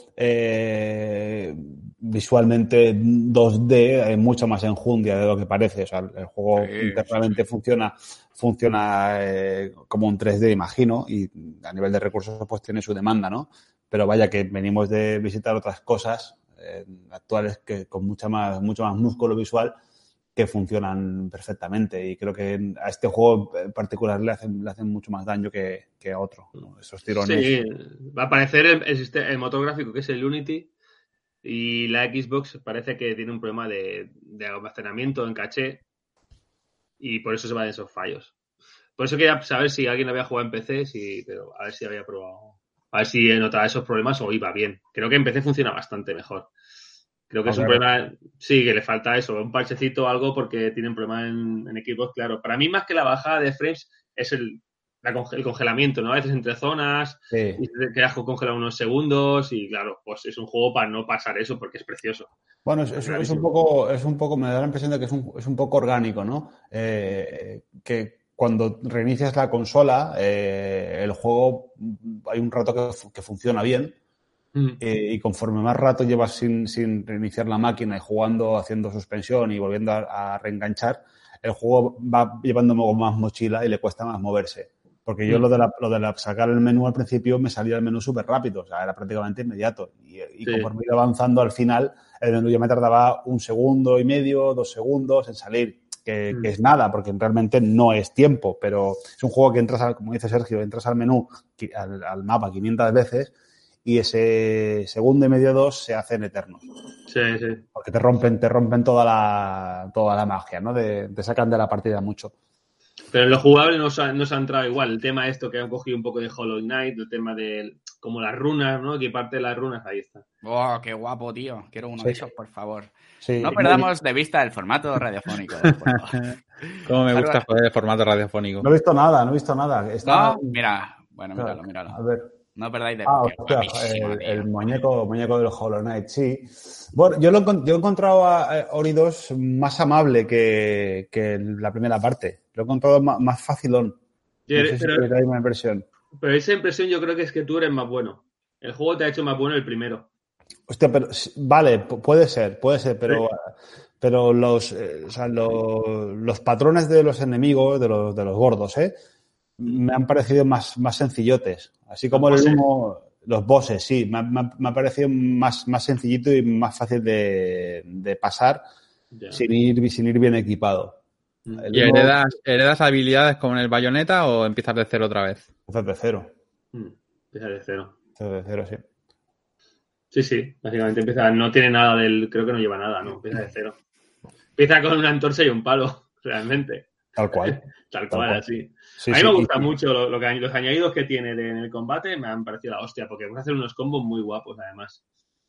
visualmente 2D, hay mucha más enjundia de lo que parece. O sea, el juego internamente funciona como un 3D, imagino, y a nivel de recursos pues tiene su demanda, ¿no? Pero vaya que venimos de visitar otras cosas actuales que con mucho más músculo visual que funcionan perfectamente, y creo que a este juego en particular le hacen mucho más daño que a otro, ¿no? Esos tirones. Sí, va a aparecer el motor gráfico, que es el Unity, y la Xbox parece que tiene un problema de almacenamiento en caché, y por eso se van esos fallos. Por eso quería saber si alguien había jugado en PC, pero a ver si había probado, a ver si notaba esos problemas o iba bien. Creo que en PC funciona bastante mejor. Creo que es un problema, sí, que le falta eso, un parchecito o algo, porque tienen problema en Xbox, claro. Para mí, más que la bajada de frames, es el congelamiento, ¿no? A veces entre zonas, y te quedas congelado unos segundos, y claro, pues es un juego para no pasar eso, porque es precioso. Bueno, es un poco, me da la impresión de que es un poco orgánico, ¿no? Que cuando reinicias la consola, el juego hay un rato que funciona bien. Y conforme más rato llevas sin reiniciar la máquina y jugando, haciendo suspensión y volviendo a reenganchar, el juego va llevando más mochila y le cuesta más moverse. Porque yo lo de sacar el menú al principio me salía el menú súper rápido, o sea, era prácticamente inmediato. Y conforme iba avanzando al final, el menú ya me tardaba 1,5 segundos, 2 segundos en salir, que es nada, porque realmente no es tiempo, pero es un juego que entras, como dice Sergio, entras al menú, al mapa 500 veces y ese segundo y medio, 2 se hacen eternos. Sí. Porque te rompen toda la magia, ¿no? Te sacan de la partida mucho. Pero en lo jugable no se ha entrado igual. El tema esto que han cogido un poco de Hollow Knight, el tema de como las runas, ¿no? Que parte de las runas, ahí está. ¡Oh, qué guapo, tío! Quiero uno de esos, por favor. Sí, no perdamos de vista el formato radiofónico. Por favor. Cómo me gusta joder el formato radiofónico. No he visto nada. Está... No, mira. Bueno, míralo. A ver. No perdáis de vista. El muñeco del Hollow Knight, sí. Bueno, yo he encontrado a Ori 2 más amable que la primera parte. Lo he encontrado más facilón. No sé si tenéis la misma impresión. Pero esa impresión yo creo que es que tú eres más bueno. El juego te ha hecho más bueno el primero. Hostia, pero vale, puede ser, pero los patrones de los enemigos, de los gordos, me han parecido más sencillotes. Así como el humo, los bosses, sí, me ha parecido más sencillito y más fácil de pasar sin ir bien equipado. ¿Y heredas habilidades como en el Bayonetta o empiezas de cero otra vez? Empiezas de cero. Empiezas de cero. De cero, sí. Sí, básicamente empieza, no tiene nada creo que no lleva nada, no, empieza de cero. Empieza con una antorcha y un palo, realmente. Tal cual. Tal cual, así. Sí, a mí me gusta mucho los añadidos que tiene en el combate, me han parecido la hostia, porque puedes hacer unos combos muy guapos, además.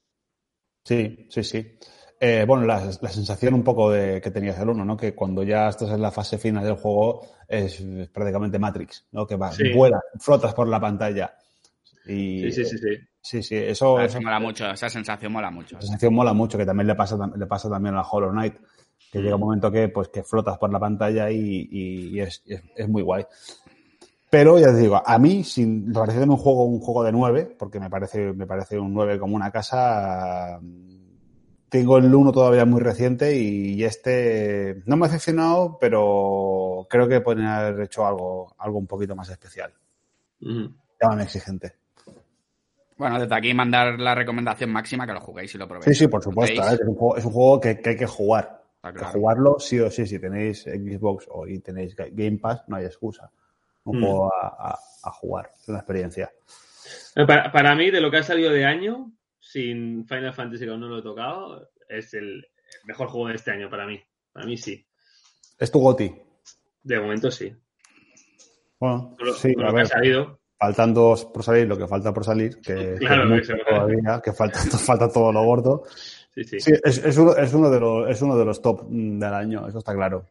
Sí. Bueno, la sensación un poco que tenías el 1, ¿no? Que cuando ya estás en la fase final del juego es prácticamente Matrix, ¿no? Que vuelas, flotas por la pantalla. Y, sí, eso mola mucho, esa sensación mola mucho. Esa sensación mola mucho, que también le pasa también a Hollow Knight, que llega un momento que flotas por la pantalla y es muy guay. Pero ya te digo, a mí, me parece un juego de 9, porque me parece un 9 como una casa. Tengo el 1 todavía muy reciente y este no me ha decepcionado, pero creo que pueden haber hecho algo un poquito más especial. Llámame exigente. Bueno, desde aquí mandar la recomendación máxima que lo juguéis y lo probéis. Sí, por supuesto. Es un juego que hay que jugar. Claro. Que jugarlo sí o sí. Si tenéis Xbox y tenéis Game Pass, no hay excusa. Un juego a jugar. Es una experiencia. Para mí, de lo que ha salido de año, sin Final Fantasy, que aún no lo he tocado, es el mejor juego de este año para mí. Para mí sí. ¿Es tu GOTY? De momento sí. Bueno, sí, a ver. Ha salido. Faltando por salir lo que falta por salir, que todavía, que falta todo lo gordo. Sí, es uno de los top del año, eso está claro.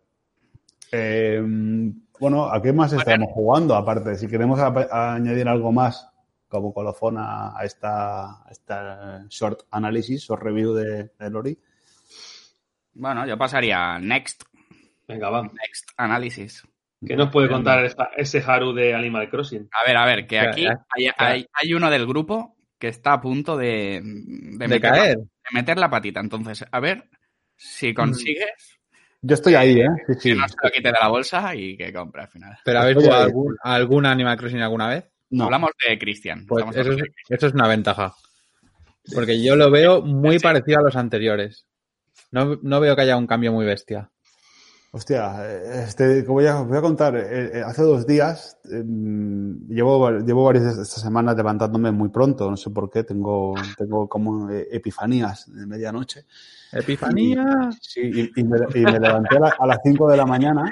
Bueno, ¿a qué más estamos jugando? Aparte, si queremos añadir algo más como colofón a esta short análisis o review de Ori. Bueno, yo pasaría al Next. Venga, va. Next análisis. ¿Qué nos puede contar ese Haru de Animal Crossing? A ver, que aquí hay uno del grupo que está a punto de caer. De meter la patita. Entonces, a ver si consigues. Yo estoy ahí, Sí. Que no se lo quite de la bolsa y que compre al final. ¿Pero habéis jugado algún Animal Crossing alguna vez? No. Hablamos de Cristian. Pues eso es una ventaja. Porque yo lo veo muy parecido a los anteriores. No veo que haya un cambio muy bestia. Hostia, voy a contar. Hace 2 días, llevo varias de estas semanas levantándome muy pronto, no sé por qué, tengo como epifanías de medianoche. ¿Epifanías? Sí, y me levanté a las 5 de la mañana,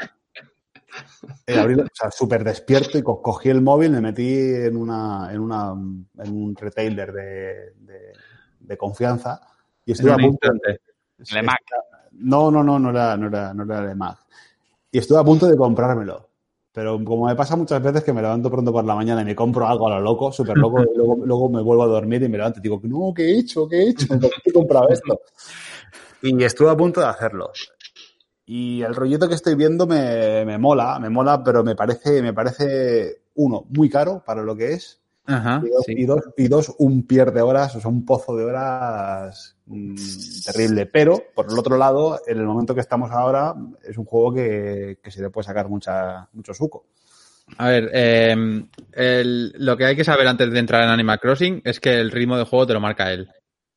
súper despierto y cogí el móvil, me metí en un retailer de confianza y estuve a punto de Mac. No era el Mac. Y estuve a punto de comprármelo. Pero como me pasa muchas veces que me levanto pronto por la mañana y me compro algo a lo loco, súper loco, y luego me vuelvo a dormir y me levanto y digo, no, ¿qué he hecho? ¿Por qué he comprado esto? Y estuve a punto de hacerlo. Y el rollito que estoy viendo me mola, pero me parece, uno, muy caro para lo que es. Ajá, Y dos, un pier de horas, o sea, un pozo de horas terrible. Pero, por el otro lado, en el momento que estamos ahora, es un juego que se le puede sacar mucho suco. A ver, lo que hay que saber antes de entrar en Animal Crossing es que el ritmo de juego te lo marca él.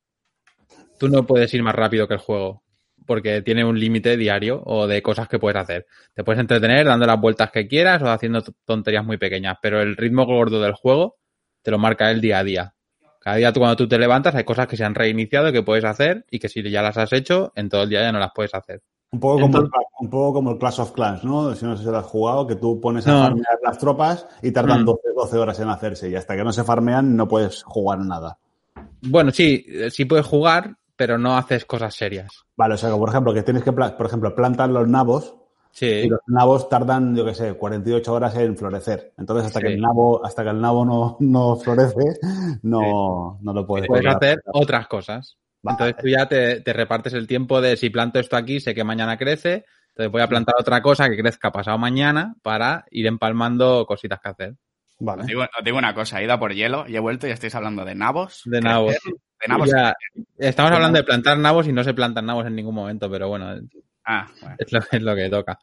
Tú no puedes ir más rápido que el juego, porque tiene un límite diario o de cosas que puedes hacer. Te puedes entretener dando las vueltas que quieras o haciendo tonterías muy pequeñas, pero el ritmo gordo del juego te lo marca él día a día. Cada día cuando tú te levantas hay cosas que se han reiniciado que puedes hacer y que si ya las has hecho, en todo el día ya no las puedes hacer. Un poco como el Clash of Clans, ¿no? Si no sé si lo has jugado, que tú pones a farmear las tropas y tardan 12 horas en hacerse y hasta que no se farmean no puedes jugar nada. Bueno, sí puedes jugar, pero no haces cosas serias. Vale, o sea, que, por ejemplo, que tienes que, por ejemplo, plantar los nabos. Sí. Y los nabos tardan, yo qué sé, 48 horas en florecer. Entonces, hasta que el nabo no florece, no lo puedes hacer otras cosas. Vale. Entonces tú ya te repartes el tiempo de si planto esto aquí, sé que mañana crece, entonces voy a plantar otra cosa que crezca pasado mañana para ir empalmando cositas que hacer. Vale. Os digo una cosa, he ido a por hielo y he vuelto y estáis hablando de nabos. De nabos. Ya, estamos hablando de plantar nabos y no se plantan nabos en ningún momento, pero bueno. Bueno. Es lo que toca.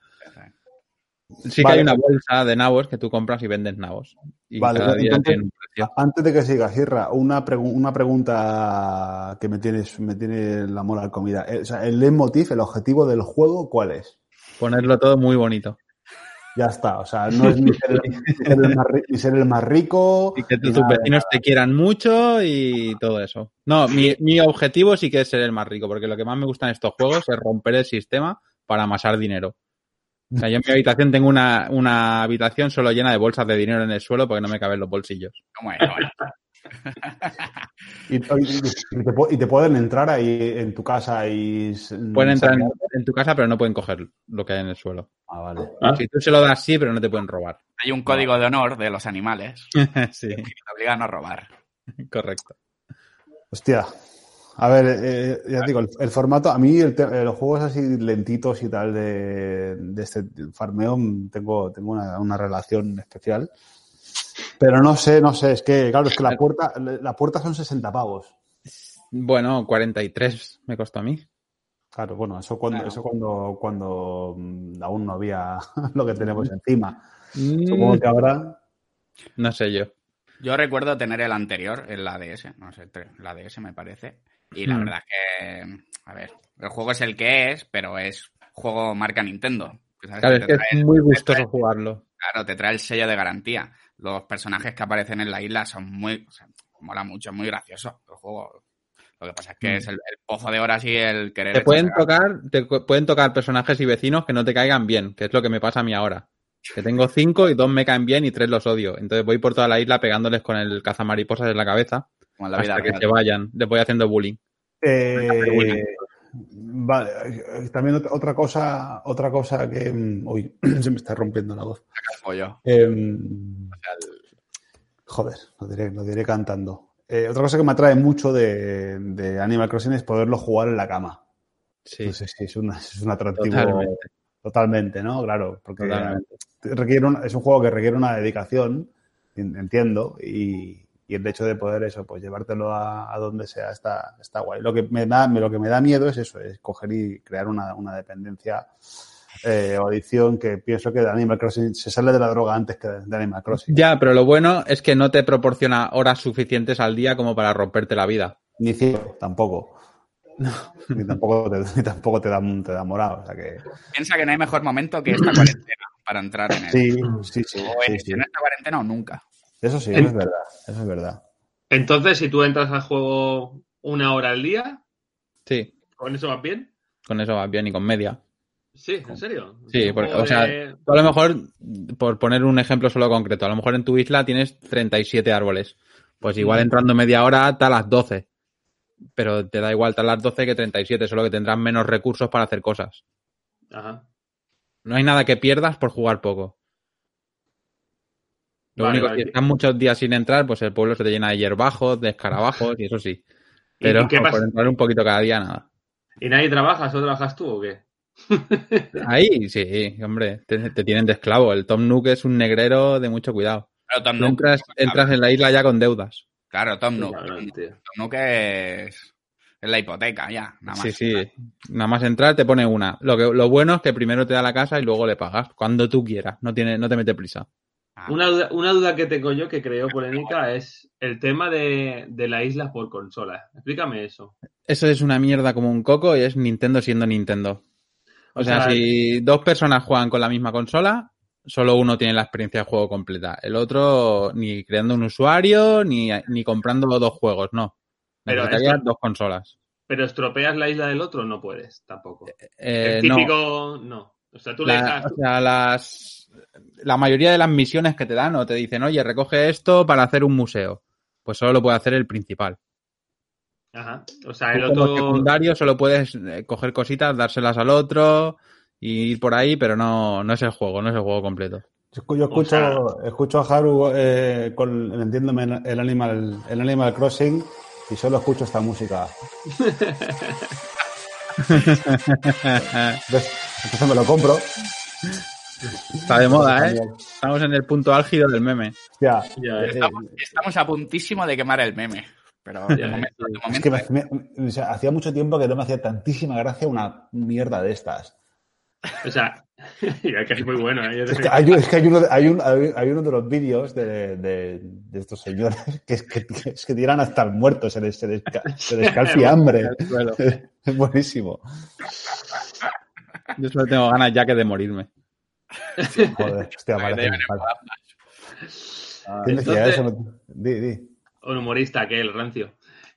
Sí que hay una bolsa de nabos que tú compras y vendes nabos. Y cada día tiene un precio. Antes de que sigas, Irra, una pregunta que me tiene la mola de comida. O sea, el leitmotiv, el objetivo del juego, ¿cuál es? Ponerlo todo muy bonito. Ya está, o sea, no es ni ser el más rico. Y que tus vecinos te quieran mucho y todo eso. No, mi objetivo sí que es ser el más rico, porque lo que más me gusta en estos juegos es romper el sistema para amasar dinero. O sea, yo en mi habitación tengo una habitación solo llena de bolsas de dinero en el suelo porque no me caben los bolsillos. Bueno. Y te pueden entrar ahí en tu casa y... Pueden entrar en tu casa, pero no pueden coger lo que hay en el suelo. Ah, vale. Si tú se lo das, sí, pero no te pueden robar. Hay un código de honor de los animales sí. que te obliga a no robar. Correcto. Hostia. A ver, ya digo, el formato, a mí los juegos así lentitos y tal de este farmeo tengo una relación especial. Pero no sé, es que, claro, es que la puerta son 60 pavos. Bueno, 43 me costó a mí. Claro, bueno, eso cuando aún no había lo que tenemos encima. Supongo que ahora... No sé yo. Yo recuerdo tener el anterior, en la DS, no sé, la DS me parece. Y la verdad es que, a ver, el juego es el que es, pero es juego marca Nintendo. Claro, es que es muy gustoso jugarlo. Claro, te trae el sello de garantía. Los personajes que aparecen en la isla son mola mucho, es muy gracioso el juego. Lo que pasa es que es el pozo de horas y el querer... Te pueden tocar personajes y vecinos que no te caigan bien, que es lo que me pasa a mí ahora. Que tengo 5 y 2 me caen bien y 3 los odio. Entonces voy por toda la isla pegándoles con el cazamariposas en la cabeza hasta que se vayan. Les voy haciendo bullying. Vale, también otra cosa que... Uy, se me está rompiendo la voz. Joder, lo diré cantando. Otra cosa que me atrae mucho de Animal Crossing es poderlo jugar en la cama. Sí. No sé si es un atractivo... Totalmente, ¿no? Claro, porque es un juego que requiere una dedicación, entiendo, y el hecho de poder eso, pues llevártelo a donde sea está guay. Lo que me da miedo es eso, es coger y crear una dependencia o adicción que pienso que de Animal Crossing se sale de la droga antes que de Animal Crossing. Ya, pero lo bueno es que no te proporciona horas suficientes al día como para romperte la vida. Ni ciego, tampoco. No. Ni tampoco te da moral. O sea que... Piensa que no hay mejor momento que esta cuarentena para entrar en él. Sí. En esta cuarentena o nunca. Eso sí, eso es verdad. Entonces, si tú entras al juego 1 hora al día, sí. ¿Con eso vas bien? Con eso vas bien y con media. Sí, ¿en serio? Sí, porque, o sea, tú a lo mejor, por poner un ejemplo solo concreto, a lo mejor en tu isla tienes 37 árboles. Pues igual entrando media hora hasta las 12. Pero te da igual tal las 12 que 37, solo que tendrás menos recursos para hacer cosas. Ajá. No hay nada que pierdas por jugar poco. Lo único que si estás muchos días sin entrar, pues el pueblo se te llena de hierbajos, de escarabajos y eso sí. Pero por entrar un poquito cada día, nada. ¿Y nadie trabaja? ¿Solo trabajas tú o qué? Ahí, sí, hombre, te tienen de esclavo. El Tom Nook es un negrero de mucho cuidado. Pero Tom Tú Nook, entras en la isla ya con deudas. claro, Tom Qué Nook. cabrón, tío. Tom Nook es la hipoteca ya, nada más. Sí. Nada más entrar te pone una. Lo bueno es que primero te da la casa y luego le pagas. Cuando tú quieras. No te mete prisa. Ah, Una duda que tengo yo que creó polémica es el tema de la isla por consola. Explícame eso. Eso es una mierda como un coco y es Nintendo siendo Nintendo. O sea, si dos personas juegan con la misma consola, solo uno tiene la experiencia de juego completa. El otro ni creando un usuario, ni comprando dos juegos, no. Pero Necesitaría dos consolas. pero estropeas la isla del otro, no puedes tampoco. El No. típico, no. O sea, tú le dejas... O sea, la mayoría de las misiones que te dan o te dicen, oye, recoge esto para hacer un museo. Pues solo lo puede hacer el principal. Ajá. O sea, Tú el como otro... secundario solo puedes coger cositas, dárselas al otro y ir por ahí, pero no es el juego completo. Yo escucho a Haru entiéndome el Animal Crossing y solo escucho esta música. Entonces me lo compro. Está de moda, ¿eh? Estamos en el punto álgido del meme. Hostia, estamos a puntísimo de quemar el meme. Pero de momento, es que o sea, hacía mucho tiempo que no me hacía tantísima gracia una mierda de estas. O sea, ya que es muy bueno, ¿eh? Es que hay uno de los vídeos de estos señores que es que tiran hasta el muerto, se les calfiambre. Es buenísimo. Yo solo tengo ganas ya que de morirme. Joder, hostia, parece que ¿quién decía eso? Di. Un humorista, que el rancio.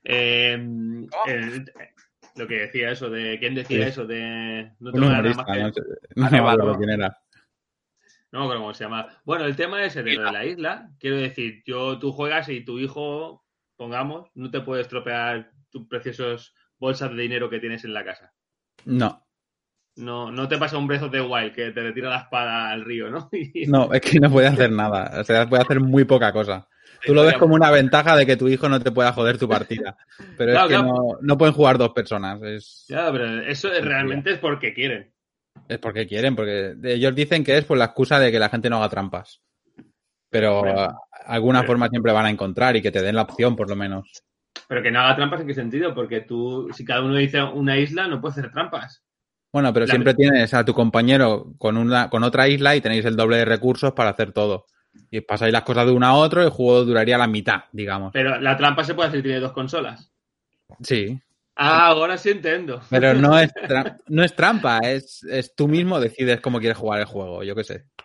Lo que decía eso de... ¿Quién decía eso de... No tengo nada más que... No me acuerdo quién era. No me acuerdo cómo se llama. Bueno, el tema ese de lo de la isla, quiero decir, tú juegas y tu hijo, pongamos, no te puede estropear tus preciosos bolsas de dinero que tienes en la casa. No. No te pasa un Breath of the Wild que te le tira la espada al río, ¿no? No, es que no puede hacer nada. O sea, puede hacer muy poca cosa. Tú lo ves como una ventaja de que tu hijo no te pueda joder tu partida. Pero claro, es que no pueden jugar dos personas. Claro, pero eso realmente es porque quieren. Es porque quieren, porque ellos dicen que es por la excusa de que la gente no haga trampas. Pero alguna forma siempre van a encontrar y que te den la opción, por lo menos. Pero que no haga trampas, ¿en qué sentido? Porque tú, si cada uno dice una isla, no puedes hacer trampas. Bueno, pero siempre tienes a tu compañero con otra isla y tenéis el doble de recursos para hacer todo. Y pasáis las cosas de uno a otro y el juego duraría la mitad, digamos. Pero la trampa se puede hacer si tiene dos consolas. Sí. Ah, ahora sí entiendo. Pero no es trampa, es tú mismo decides cómo quieres jugar el juego, yo qué sé.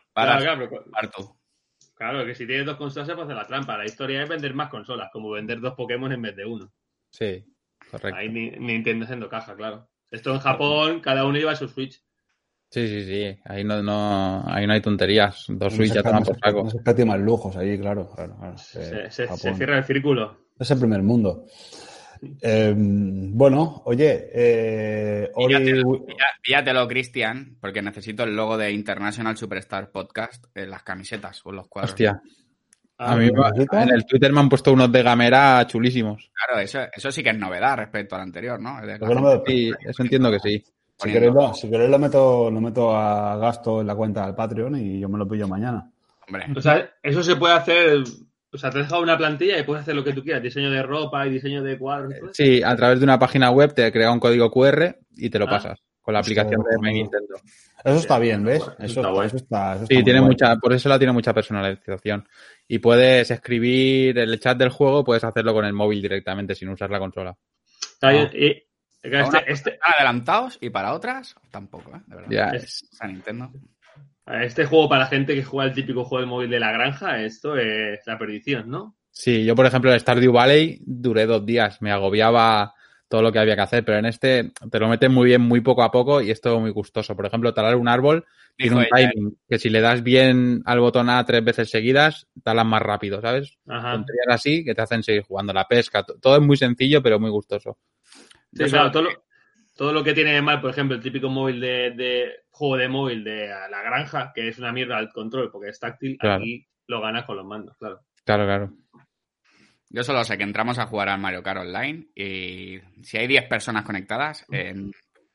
Claro, que si tienes dos consolas se puede hacer la trampa. La historia es vender más consolas, como vender dos Pokémon en vez de uno. Sí, correcto. Ahí Nintendo haciendo caja, claro. Esto en Japón, cada uno lleva su Switch. Sí. Ahí no hay tonterías. Dos Switch ya toman por saco. No se escatiman lujos ahí, claro. Se cierra el círculo. Es el primer mundo. Bueno, oye, píllatelo, Cristian, porque necesito el logo de International Superstar Podcast en las camisetas o en los cuadros. Hostia. A mí en el Twitter me han puesto unos de Gamera chulísimos. Claro, eso sí que es novedad respecto al anterior, ¿no? Sí, eso entiendo que sí. Si queréis lo meto a gasto en la cuenta del Patreon y yo me lo pillo mañana. Hombre. O sea, eso se puede hacer... O sea, te has dejado una plantilla y puedes hacer lo que tú quieras. Diseño de ropa y diseño de cuadros. Sí, a través de una página web te crea un código QR y te lo pasas con la aplicación de My Nintendo. Eso está bien, ¿ves? Eso está sí, tiene por eso tiene mucha personalización. Y puedes escribir el chat del juego, puedes hacerlo con el móvil directamente sin usar la consola. Adelantados y para otras tampoco, ¿eh? De verdad. Ya es a Nintendo. Este juego para la gente que juega el típico juego de móvil de la granja, esto es la perdición, ¿no? Sí, yo por ejemplo en Stardew Valley duré 2 días, me agobiaba todo lo que había que hacer, pero en este te lo metes muy bien, muy poco a poco y es todo muy gustoso. Por ejemplo, talar un árbol tiene un timing que si le das bien al botón A 3 veces seguidas, talas más rápido, ¿sabes? Tonterías así que te hacen seguir jugando. La pesca, todo es muy sencillo pero muy gustoso. Sí, claro, todo lo que tiene de mal, por ejemplo, el típico móvil de juego de móvil de la granja, que es una mierda el control porque es táctil, claro. Aquí lo ganas con los mandos, claro. Claro. Yo solo sé que entramos a jugar al Mario Kart Online y si hay 10 personas conectadas, en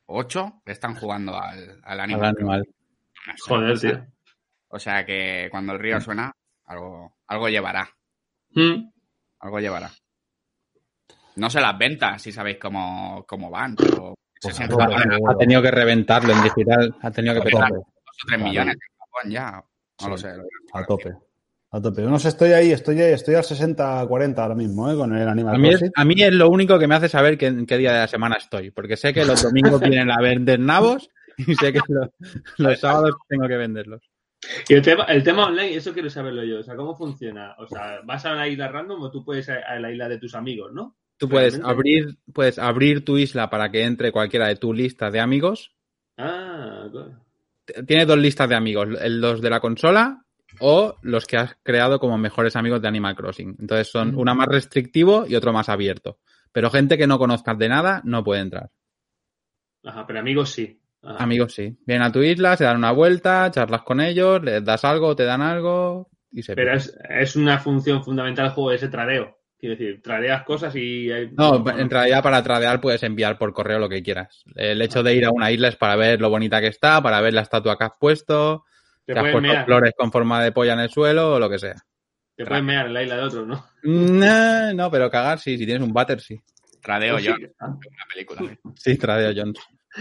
8 que están jugando al Al Animal. animal. Joder, tío. O sea que cuando el río suena, algo llevará. Mm. Algo llevará. No sé las ventas, si sabéis cómo van, pero Pues 60 a tope, millones, seguro. Ha tenido que reventarlo en digital. Ha tenido que A petarlo. tope. 2 o 3 millones en Japón ya. No Sí. lo sé. A tope. A tope. No sé, estoy ahí, estoy al 60-40 ahora mismo, con el Animal Crossing. A mí es lo único que me hace saber en qué día de la semana estoy, porque sé que los domingos vienen a vender nabos y sé que los sábados tengo que venderlos. Y el tema online, eso quiero saberlo yo. O sea, ¿cómo funciona? O sea, ¿vas a una isla random o tú puedes a la isla de tus amigos, no? Tú puedes ¿Realmente? abrir tu isla para que entre cualquiera de tu lista de amigos. Ah, claro. Tienes 2 listas de amigos, los de la consola o los que has creado como mejores amigos de Animal Crossing. Entonces son una más restrictivo y otro más abierto. Pero gente que no conozcas de nada no puede entrar. Ajá, pero amigos sí. Ajá. Amigos sí. Vienen a tu isla, se dan una vuelta, charlas con ellos, les das algo, te dan algo y se Pero pira. es una función fundamental del juego ese tradeo. Quiero decir, tradeas cosas y... No, en realidad para tradear puedes enviar por correo lo que quieras. El hecho de ir a una isla es para ver lo bonita que está, para ver la estatua que has puesto, Te si has puedes puesto mear. flores con forma de polla en el suelo o lo que sea. Te puedes mear en la isla de otros, ¿no? No, pero cagar sí, si tienes un váter sí. Tradeo Pues yo. sí. Una película. Sí, tradeo Jones.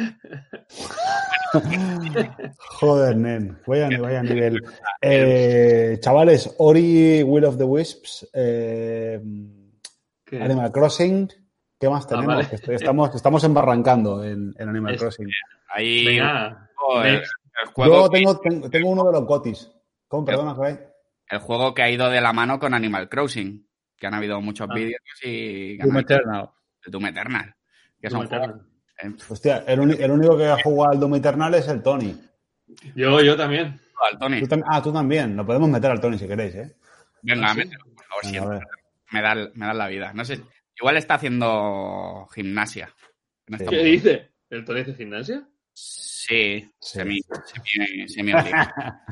Joder, nen. Vaya nivel. Chavales, Ori, Will of the Wisps, ¿Qué? Animal Crossing. ¿Qué más tenemos? vale. Que estamos embarrancando en Animal Crossing. Ahí Venga, el next. juego, Yo tengo uno de los GOTYs. ¿Cómo? Perdona, Fray. el juego que ha ido de la mano con Animal Crossing. Que han habido muchos vídeos y Doom Eternal. el Doom Eternal. Que Doom son juegos. Eternal. Hostia, el único que ha jugado al Doom Eternal es el Tony. Yo también. Al Tony. Tú también. Lo podemos meter al Tony si queréis, ¿eh? Venga, ¿Ah, sí? mételo, por favor, Venga, a ver. me da la vida. No sé, igual está haciendo gimnasia. En esta ¿Qué época. dice? ¿El Tony hace gimnasia? Sí, Sí. semi olímpico.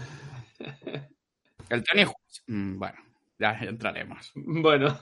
El Tony, bueno, ya entraremos. Bueno.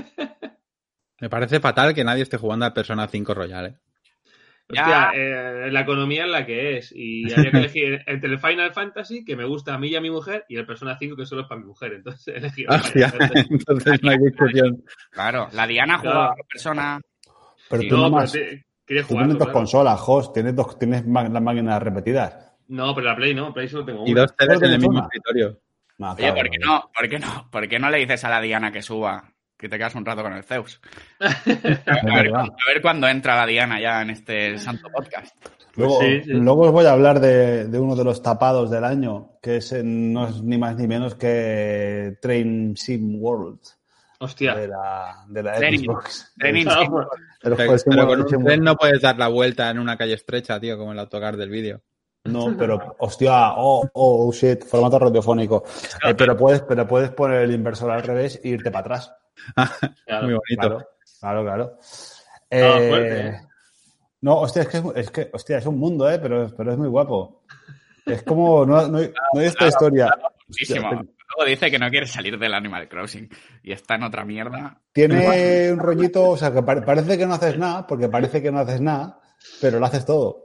Me parece fatal que nadie esté jugando al Persona 5 Royal, ¿eh? Hostia, la economía es la que es. Y había que elegir entre el Final Fantasy, que me gusta a mí y a mi mujer, y el Persona 5, que solo es para mi mujer. Entonces he elegido el Hostia, Final Fantasy. entonces no hay discusión. Claro, la Diana Claro. jugaba a otra persona. Pero Sí. tú No, no pero más. quieres Tú jugarlo, tienes dos claro. consolas, Jos. Tienes las máquinas repetidas. No, pero la Play no. Play solo tengo Y una. 2 teles en el tienes mismo una? escritorio. No, Oye, claro, ¿por qué no le dices a la Diana que suba? Que te quedas un rato con el Zeus. Es verdad. A ver cuándo entra la Diana ya en este santo podcast. Luego, sí, sí. luego os voy a hablar de uno de los tapados del año, que no es ni más ni menos que Train Sim World Hostia. de la Training. Xbox. Training Ah, Sim. pues, El Pero, juego de pero con simulación. un tren no puedes dar la vuelta en una calle estrecha, tío, como el autocar del vídeo. No, pero, hostia, oh, shit, formato radiofónico. Pero puedes poner el inversor al revés e irte para atrás. claro. Muy bonito. Claro. Fuerte, ¿eh? No, hostia, hostia, es un mundo, pero es muy guapo. Es como, no hay esta historia. Muchísimo. Luego dice que no quiere salir del Animal Crossing y está en otra mierda. Tiene un rollito, o sea, que parece que no haces nada, porque parece que no haces nada, pero lo haces todo.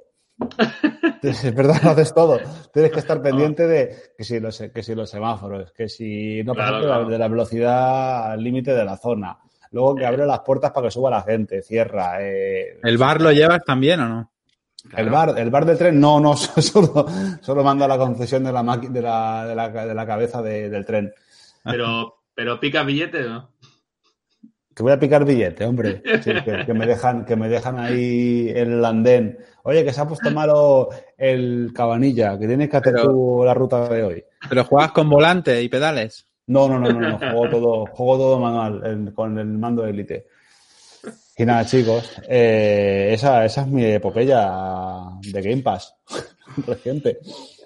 Es verdad, lo haces todo. Tienes que estar pendiente de que si los semáforos, que si no Claro, pasarte claro. de la velocidad al límite de la zona. Luego que abre las puertas para que suba la gente, cierra. ¿El bar lo llevas también o no? Claro. El bar del tren, no, solo manda la concesión de la cabeza del tren. Pero pica billetes, ¿no? Que voy a picar billete, hombre. Sí, que me dejan ahí en el andén. Oye, que se ha puesto malo el Cabanilla, que tienes que hacer tú la ruta de hoy. ¿Pero juegas con volante y pedales? No, juego todo manual, con el mando de Elite. Y nada, chicos, esa es mi epopeya de Game Pass reciente.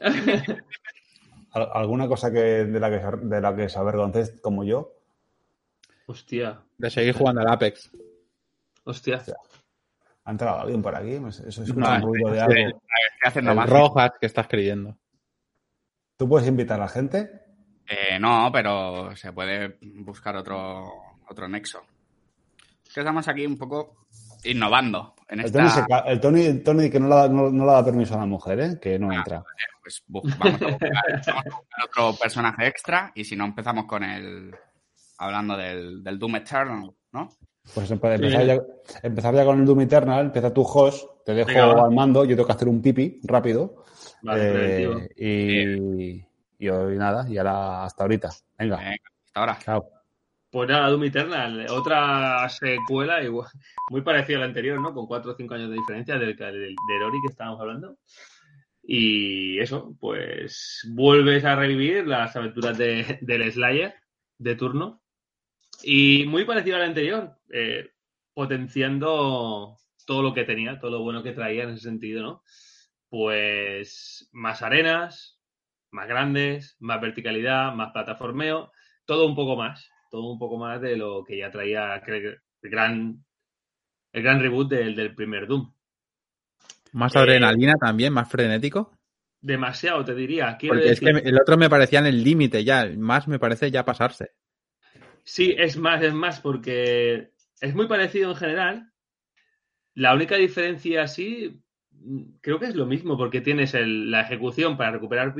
¿Alguna cosa de la que se avergoncéis como yo? Hostia. De seguir jugando al Apex. Hostia. ¿Ha entrado alguien por aquí? Eso es No, un ruido de algo. Estoy haciendo El más. Rojas que está escribiendo. ¿Tú puedes invitar a la gente? No, pero se puede buscar otro nexo. Es que estamos aquí un poco innovando en El esta... El Tony que no le da permiso a la mujer, ¿eh? Que no entra. Pues vamos a buscar otro personaje extra y si no empezamos con hablando del Doom Eternal, ¿no? Pues empezar ya con el Doom Eternal, empieza tu host, te dejo Venga, al mando, yo tengo que hacer un pipi rápido. Vale, Y hoy nada, y ahora hasta ahorita. Venga, hasta ahora. chao. Pues nada, Doom Eternal, otra secuela igual, muy parecida a la anterior, ¿no? Con 4 o 5 años de diferencia del Ori que estábamos hablando. Y eso, pues vuelves a revivir las aventuras del Slayer de turno. Y muy parecido a la anterior, potenciando todo lo que tenía, todo lo bueno que traía en ese sentido, ¿no? Pues más arenas, más grandes, más verticalidad, más plataformeo, todo un poco más de lo que ya traía el gran reboot del primer Doom. Más adrenalina también, más frenético. Demasiado, te diría. Quiero Porque decir, es que el otro me parecía en el límite ya, el más me parece ya pasarse. sí, es más, porque es muy parecido en general. La única diferencia, sí, creo que es lo mismo, porque tienes la ejecución para recuperar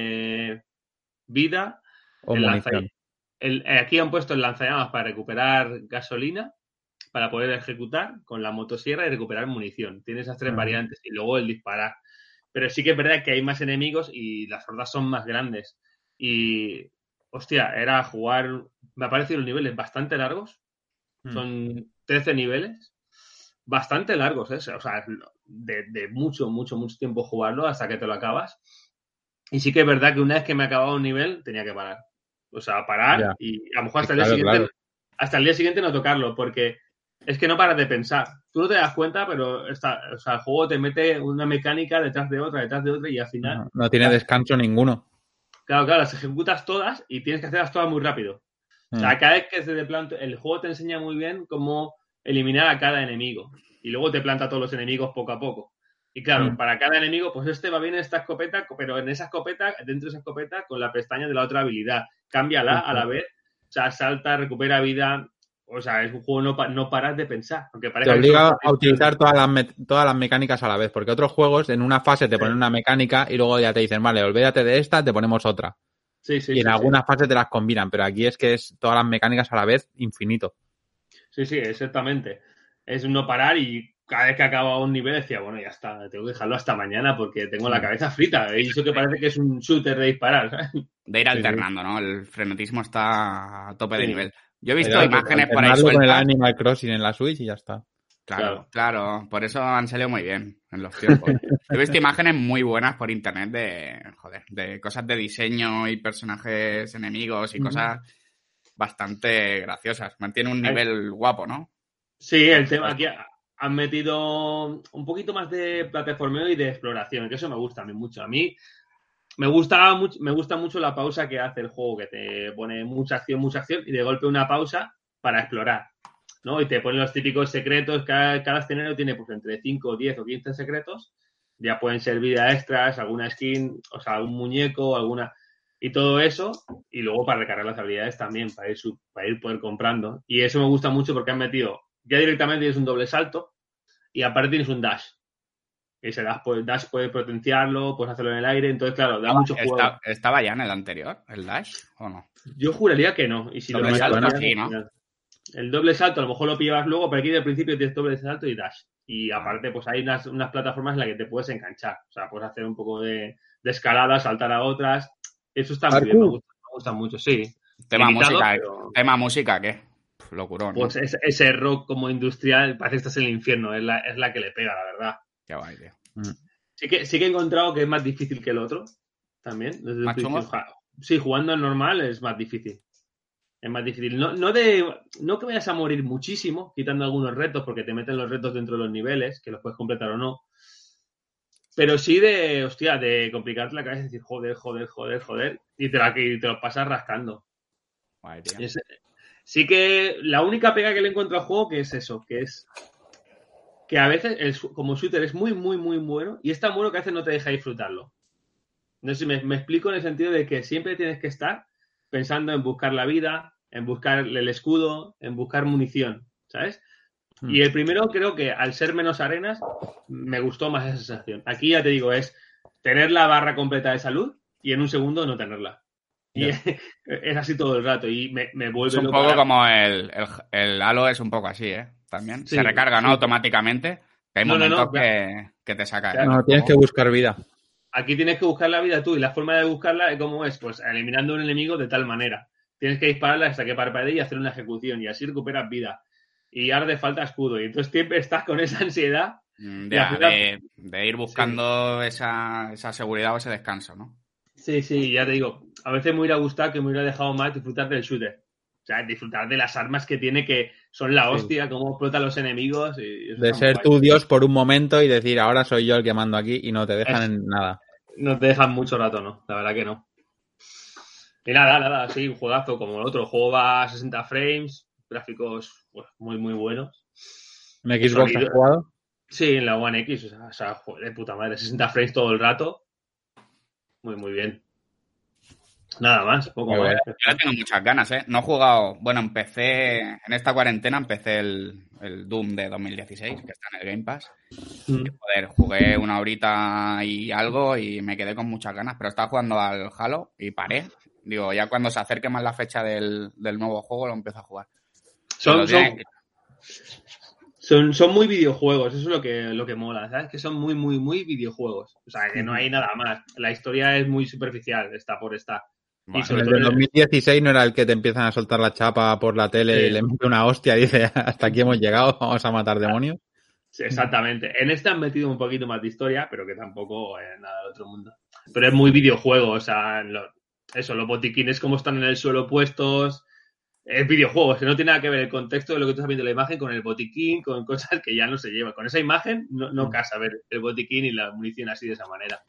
vida. O munición. Aquí han puesto el lanzallamas para recuperar gasolina, para poder ejecutar con la motosierra y recuperar munición. Tiene esas 3 variantes. Y luego el disparar. Pero sí que es verdad que hay más enemigos y las hordas son más grandes. Y, hostia, era jugar... Me ha parecido los niveles bastante largos. Son 13 niveles. Bastante largos, ¿eh? O sea, de mucho tiempo jugarlo hasta que te lo acabas. Y sí que es verdad que una vez que me acababa un nivel, tenía que parar. O sea, parar y a lo mejor hasta el día siguiente... Hasta el día siguiente no tocarlo, porque es que no paras de pensar. Tú no te das cuenta, pero el juego te mete una mecánica detrás de otra y al final... No tiene descanso ninguno. Claro, las ejecutas todas y tienes que hacerlas todas muy rápido. O sea, cada vez que se te planta... El juego te enseña muy bien cómo eliminar a cada enemigo. Y luego te planta a todos los enemigos poco a poco. Y claro, para cada enemigo, pues este va bien en esta escopeta, pero en esa escopeta, dentro de esa escopeta, con la pestaña de la otra habilidad. Cámbiala a la vez. O sea, salta, recupera vida. O sea, es un juego no paras de pensar. Aunque te obliga a utilizar todas las mecánicas a la vez, porque otros juegos en una fase te ponen una mecánica y luego ya te dicen, vale, olvídate de esta, te ponemos otra. Y en algunas fases te las combinan, pero aquí es que es todas las mecánicas a la vez, infinito. Sí, exactamente. Es no parar y cada vez que acababa un nivel decía, bueno, ya está, tengo que dejarlo hasta mañana porque tengo la cabeza frita. Y eso que parece que es un shooter de disparar, ¿sabes? De ir alternando, ¿no? El frenetismo está a tope de nivel. Yo he visto imágenes por ahí sueltas. Con el sueltas. Animal Crossing en la Switch y ya está. Claro. Por eso han salido muy bien en los tiempos. He visto imágenes muy buenas por internet de cosas de diseño y personajes enemigos y cosas bastante graciosas. Mantiene un nivel guapo, ¿no? Sí, el tema aquí han metido un poquito más de plataformeo y de exploración, que eso me gusta a mí mucho. A mí me gusta mucho la pausa que hace el juego, que te pone mucha acción y de golpe una pausa para explorar, ¿no? Y te pone los típicos secretos. Cada escenario tiene pues entre 5, 10 o 15 secretos. Ya pueden ser vida extras, alguna skin, o sea, algún muñeco, alguna... Y todo eso, y luego para recargar las habilidades también, para ir poder comprando. Y eso me gusta mucho porque han metido, ya directamente tienes un doble salto y aparte tienes un dash. Y ese dash puedes potenciarlo, puedes hacerlo en el aire, entonces claro, da mucho juego. ¿Estaba ya en el anterior, el dash, o no? Yo juraría que no. Y si doble salto, sí, ¿no? El doble salto a lo mejor lo pillabas luego, pero aquí del principio tienes doble salto y dash. Y aparte, pues hay unas plataformas en las que te puedes enganchar. O sea, puedes hacer un poco de escalada, saltar a otras. Eso está muy bien, me gusta mucho, sí. Tema música, ¿qué? Locurón, ¿no? Pues ese rock como industrial, parece que estás en el infierno, es la que le pega, la verdad. Qué guay, tío. Sí que he encontrado que es más difícil que el otro, también. Desde el principio. Sí, jugando en normal es más difícil. Es más difícil. No que vayas a morir muchísimo, quitando algunos retos, porque te meten los retos dentro de los niveles, que los puedes completar o no. Pero sí de complicarte la cabeza y decir, joder, y te lo pasas rascando. Guay, tío. Sí que la única pega que le encuentro al juego que es eso, que es que a veces como shooter es muy, muy, muy bueno y es tan bueno que a veces no te deja disfrutarlo. No sé si me explico en el sentido de que siempre tienes que estar pensando en buscar la vida, en buscar el escudo, en buscar munición, ¿sabes? Y el primero creo que al ser menos arenas me gustó más esa sensación. Aquí ya te digo, es tener la barra completa de salud y en un segundo no tenerla. Y es así todo el rato y me vuelve Es un loco. poco como el Halo es un poco así, ¿eh? También. Sí, se recarga, ¿no? sí. Automáticamente. Que hay momentos que te saca. Claro. No, tienes que buscar vida. Aquí tienes que buscar la vida tú y la forma de buscarla, ¿cómo es? Pues eliminando un enemigo de tal manera. Tienes que dispararla hasta que parpadee y hacer una ejecución y así recuperas vida. Y ahora te falta escudo y entonces siempre estás con esa ansiedad. De ir buscando esa seguridad o ese descanso, ¿no? Sí, ya te digo. A veces me hubiera gustado que me hubiera dejado más disfrutar del shooter. O sea, disfrutar de las armas que tiene, que son la hostia, cómo explotan los enemigos. Y eso De está ser muy tú guay. Dios por un momento y decir, ahora soy yo el que mando aquí y no te dejan en nada. No te dejan mucho rato, ¿no? La verdad que no. Y nada, sí, un juegazo como el otro. El juego va a 60 frames, gráficos pues, muy, muy buenos. ¿En Xbox has jugado? Sí, en la One X, o sea, joder, de puta madre, 60 frames todo el rato. Muy, muy bien. Nada más, poco Muy más. bien. Yo le tengo muchas ganas, ¿eh? No he jugado... Bueno, en esta cuarentena empecé el Doom de 2016, que está en el Game Pass. Y, joder, jugué una horita y algo y me quedé con muchas ganas, pero estaba jugando al Halo y paré. Digo, ya cuando se acerque más la fecha del nuevo juego lo empiezo a jugar. Son muy videojuegos, eso es lo que mola, ¿sabes? Que son muy, muy, muy videojuegos. O sea, que no hay nada más. La historia es muy superficial, está por estar. Bueno, Y sobre El todo de 2016 no era el que te empiezan a soltar la chapa por la tele y le mete una hostia y dice, hasta aquí hemos llegado, vamos a matar demonios. Sí, exactamente. En este han metido un poquito más de historia, pero que tampoco es nada del otro mundo. Pero es muy videojuego, o sea, los botiquines como están en el suelo puestos, es videojuego, que no tiene nada que ver el contexto de lo que tú estás viendo en la imagen con el botiquín, con cosas que ya no se llevan. Con esa imagen no casa ver el botiquín y la munición así de esa manera.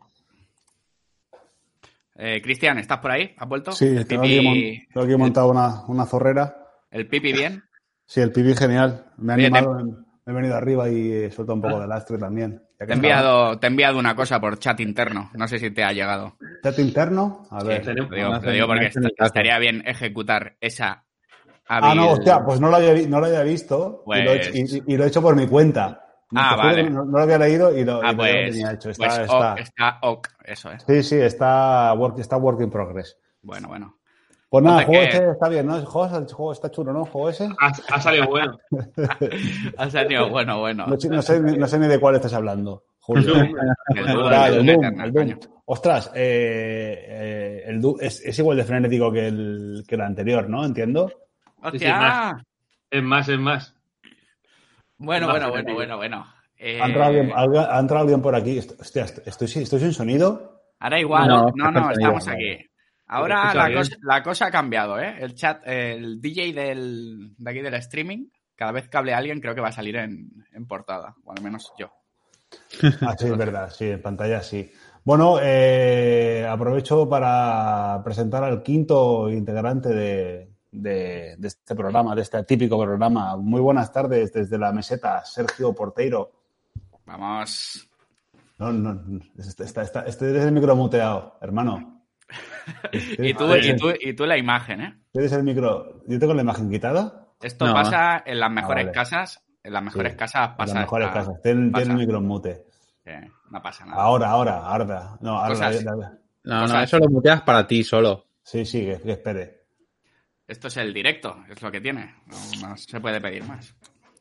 Cristian, ¿estás por ahí? ¿Has vuelto? Sí, tengo aquí montado una zorrera. ¿El pipi bien? Sí, el pipi genial. Me ha Oye, animado, me he venido arriba y he soltado un poco de lastre también. Te he enviado una cosa por chat interno. No sé si te ha llegado. ¿Chat interno? A ver. Sí, Te digo porque estaría bien ejecutar esa no, hostia, pues no lo había visto pues... y lo he hecho por mi cuenta. Vale. No lo había leído y lo pues, tenía hecho. Está ok, eso es. Sí, está work in progress. Bueno. Pues nada, el juego ese está bien, ¿no? El juego está chulo, ¿no? El juego ese. Ha salido bueno. Ha salido bueno. No sé ni de cuál estás hablando, Julio. El Doom. Ostras, el Doom es igual de frenético que el anterior, ¿no? Entiendo. ¡Hostia! Es más. Bueno. ¿Ha entrado alguien por aquí? Hostia, ¿estoy sin sonido? Ahora igual. No, estamos aquí. Ahora Vale. la cosa ha cambiado, ¿eh? El chat, el DJ de aquí del streaming, cada vez que hable alguien creo que va a salir en portada, o al menos yo. Ah, sí, es verdad, sí, en pantalla sí. Bueno, aprovecho para presentar al quinto integrante de este programa, de este típico programa. Muy buenas tardes desde la meseta, Sergio Porteiro. Vamos. No, eres el micro muteado, hermano. Y tú la imagen, ¿eh? ¿Tienes el micro? ¿Yo tengo la imagen quitada? Esto pasa en las mejores casas. En las mejores casas pasa. En las mejores casas. Tiene el micro en mute. No pasa nada. Ahora. No, eso lo muteas para ti solo. Sí, que espere. Esto es el directo, es lo que tiene. No se puede pedir más.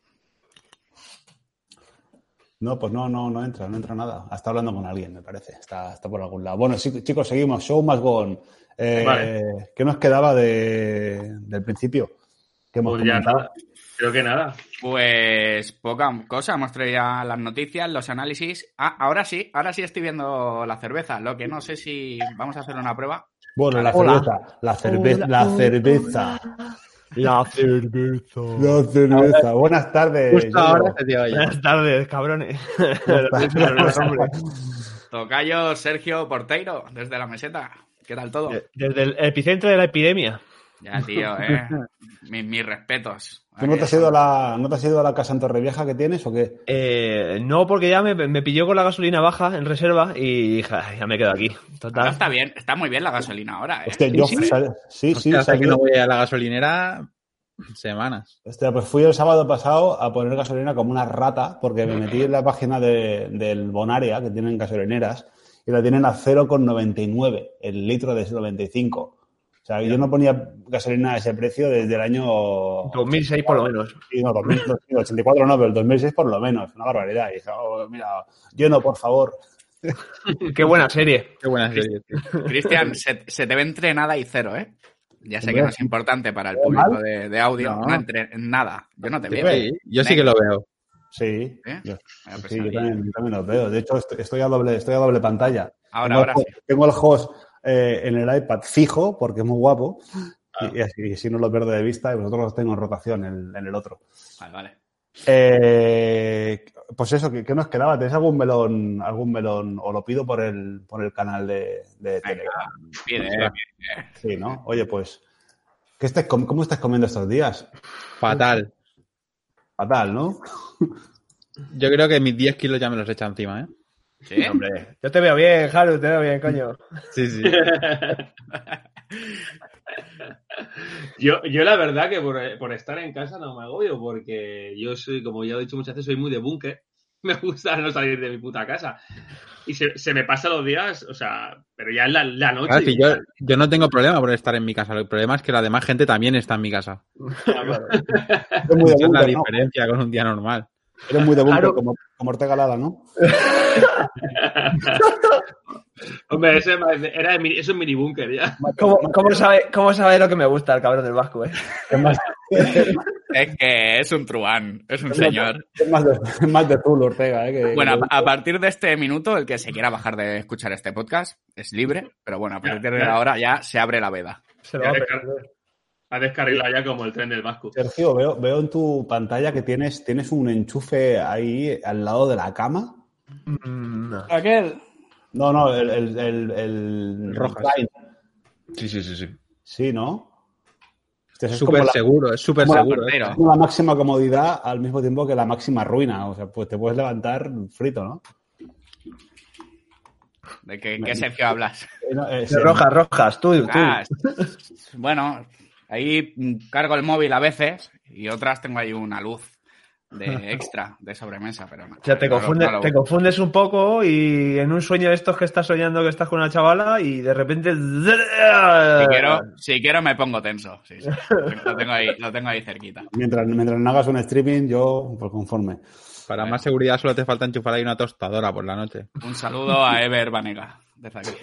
No, pues no entra nada. Está hablando con alguien, me parece. Está por algún lado. Bueno, sí, chicos, seguimos. Show must go on. Vale. ¿Qué nos quedaba del principio? ¿Qué hemos comentado? Nada. Creo que nada. Pues poca cosa. Hemos traído ya las noticias, los análisis. Ahora sí estoy viendo la cerveza. Lo que no sé si vamos a hacer una prueba. Bueno, la cerveza. Buenas tardes. Justo ahora te digo yo. Buenas tardes, cabrones. Tocayo Sergio Porteiro, desde la meseta. ¿Qué tal todo? Desde el epicentro de la epidemia. Ya, tío, mis respetos. ¿Tú no te has ido a la casa en Torrevieja que tienes o qué? No, porque ya me pilló con la gasolina baja en reserva y ya me quedo aquí. Total. Ahora está bien, está muy bien la gasolina ahora. Hostia, sí. Hasta que no voy a la gasolinera. Semanas. Hostia, pues fui el sábado pasado a poner gasolina como una rata porque me metí en la página del Bonaria, que tienen gasolineras, y la tienen a 0,99 el litro de 95. O sea, yo no ponía gasolina a ese precio desde el año... 2006 por lo menos. Sí, no, 84 no, pero el 2006 por lo menos. Una barbaridad. Y dije, mira, lleno, por favor. Qué buena serie. Qué buena serie, tío. Cristian, se te ve entre nada y cero, ¿eh? Ya sé que no es importante para el público de audio. No. No entre nada. Yo no te veo. Sí, yo sí que lo veo. Sí, ¿Eh? yo, Vaya sí, yo pesadilla. también los veo. De hecho, estoy a doble pantalla. Ahora sí. Tengo el host en el iPad fijo porque es muy guapo y así no lo pierdo de vista y vosotros los tengo en rotación en el otro. Vale. Pues eso, ¿qué nos quedaba? ¿Tenéis algún melón? O lo pido por el canal de Telegram. Pide. Sí, ¿no? Oye, pues, ¿cómo estás comiendo estos días? Fatal. Fatal, ¿no? Yo creo que mis 10 kilos ya me los he echado encima, ¿eh? ¿Sí? Hombre, yo te veo bien, Haru, te veo bien, coño. Sí, sí. Yo la verdad que por estar en casa no me agobio, porque yo soy, como ya he dicho muchas veces, soy muy de búnker. Me gusta no salir de mi puta casa. Y se me pasan los días, o sea, pero ya es la noche. Claro, si yo no tengo problema por estar en mi casa. El problema es que la demás gente también está en mi casa. Eres muy de Esa es la búnker, ¿no? diferencia con un día normal. Eres muy de búnker Claro. como Ortega Lara, ¿no? Hombre, eso es mini búnker ya. ¿Cómo sabe lo que me gusta el cabrón del Vasco, eh? Es más, Es que es un truán, es un señor. es más de Zul, Ortega, ¿eh? Bueno, a partir de este minuto, el que se quiera bajar de escuchar este podcast es libre, pero bueno, a partir de ahora ya se abre la veda. Se lo va a perder. Ha descarrilado ya como el tren del Vasco. Sergio, veo en tu pantalla que tienes un enchufe ahí al lado de la cama. No. Aquel. No, el Rojas. Line. Sí. Sí, ¿no? Este es Súper como seguro, es súper como la- seguro. Pero, como la máxima comodidad al mismo tiempo que la máxima ruina. O sea, pues te puedes levantar frito, ¿no? ¿de qué Sergio hablas? Sí, Rojas, tú. Ah, bueno, ahí cargo el móvil a veces y otras tengo ahí una luz de extra de sobremesa, pero no. O sea, te confundes un poco y en un sueño de estos que estás soñando que estás con una chavala y de repente... Si quiero me pongo tenso. Sí. Lo tengo ahí cerquita. Mientras no hagas un streaming, yo pues conforme. Para más seguridad solo te falta enchufar ahí una tostadora por la noche. Un saludo a Ever Banega. Desde aquí.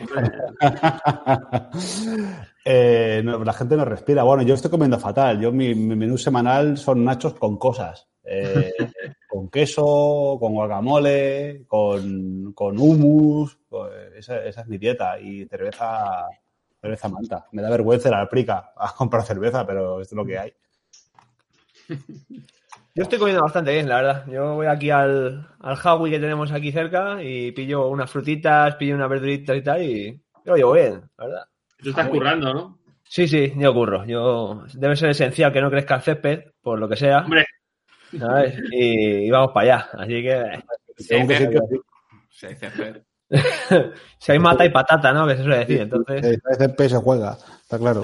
No, la gente no respira. Bueno, yo estoy comiendo fatal. Mi menú semanal son nachos con cosas. Con queso, con guacamole, con hummus. Esa es mi dieta. Y cerveza manta. Me da vergüenza ir a la Prica a comprar cerveza, pero esto es lo que hay. Yo estoy comiendo bastante bien, la verdad. Yo voy aquí al Hawi que tenemos aquí cerca y pillo unas frutitas, pillo unas verduritas y tal y yo lo llevo bien, la verdad. Tú estás currando, ¿no? Sí, yo curro. Debe ser esencial que no crezca el césped, por lo que sea. Hombre, ¿Sabes? Y vamos para allá. Así que Según qué sitio, Se dice Fer. si hay mata y patata, ¿no? Que se suele decir. Entonces, CP se juega, está claro.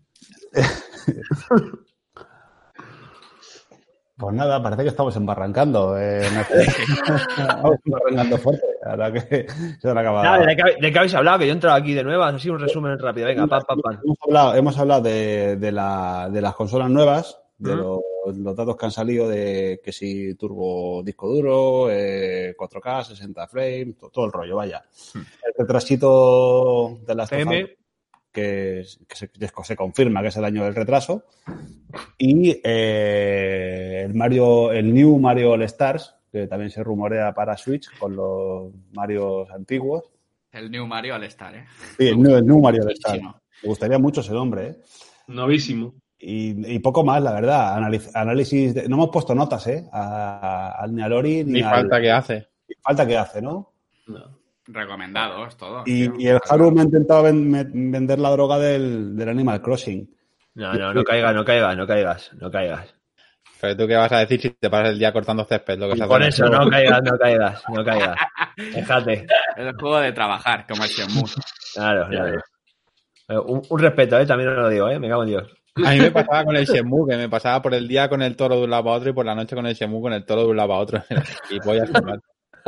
Pues nada, parece que estamos embarrancando. Estamos embarrancando fuerte. Ahora que se han acabado. nada, ¿de qué habéis hablado? Que yo he entrado aquí de nuevas. Así un resumen rápido. Venga, pam. Hemos hablado de las consolas nuevas, de los datos que han salido de que si turbo disco duro, 4K, 60 frames, todo el rollo, vaya. El retrasito de las que se confirma que es el año del retraso. Y el New Mario All Stars, que también se rumorea para Switch con los Marios antiguos. El New Mario al estar, ¿eh? Sí, el New Mario All Stars. Sí, no. Me gustaría mucho ese nombre, ¿eh? novísimo. Y poco más, la verdad. Análisis no hemos puesto notas, al Nealori Ni falta que hace. Falta que hace, ¿no? No. Recomendados todos. Y el Haru me ha intentado vender la droga del Animal Crossing. No caigas. Pero tú qué vas a decir si te pasas el día cortando césped, lo que se hace Por en el eso, juego? no caigas. Déjate. El juego de trabajar, como el Shenmue. Claro. Un respeto, también os lo digo, me cago en Dios. A mí me pasaba con el Shenmue, que me pasaba por el día con el toro de un lado a otro y por la noche con el Shenmue con el toro de un lado a otro. Y voy a fumar.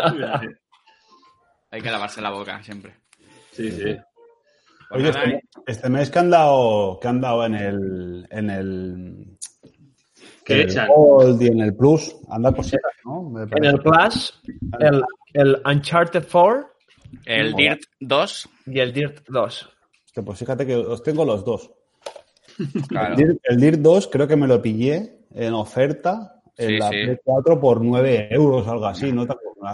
Hay que lavarse la boca siempre. Sí, sí. Pues Oye, nada, este mes que han dado en el ¿Qué echan? Gold y en el Plus, anda cositas, ¿no? Me En parece. el Plus, el Uncharted 4 el Dirt 2, y el Dirt 2. Que pues fíjate que os tengo los dos. claro. El Dirt 2 creo que me lo pillé en oferta en Sí, la sí. Play 4 por 9 euros o algo así, ¿no?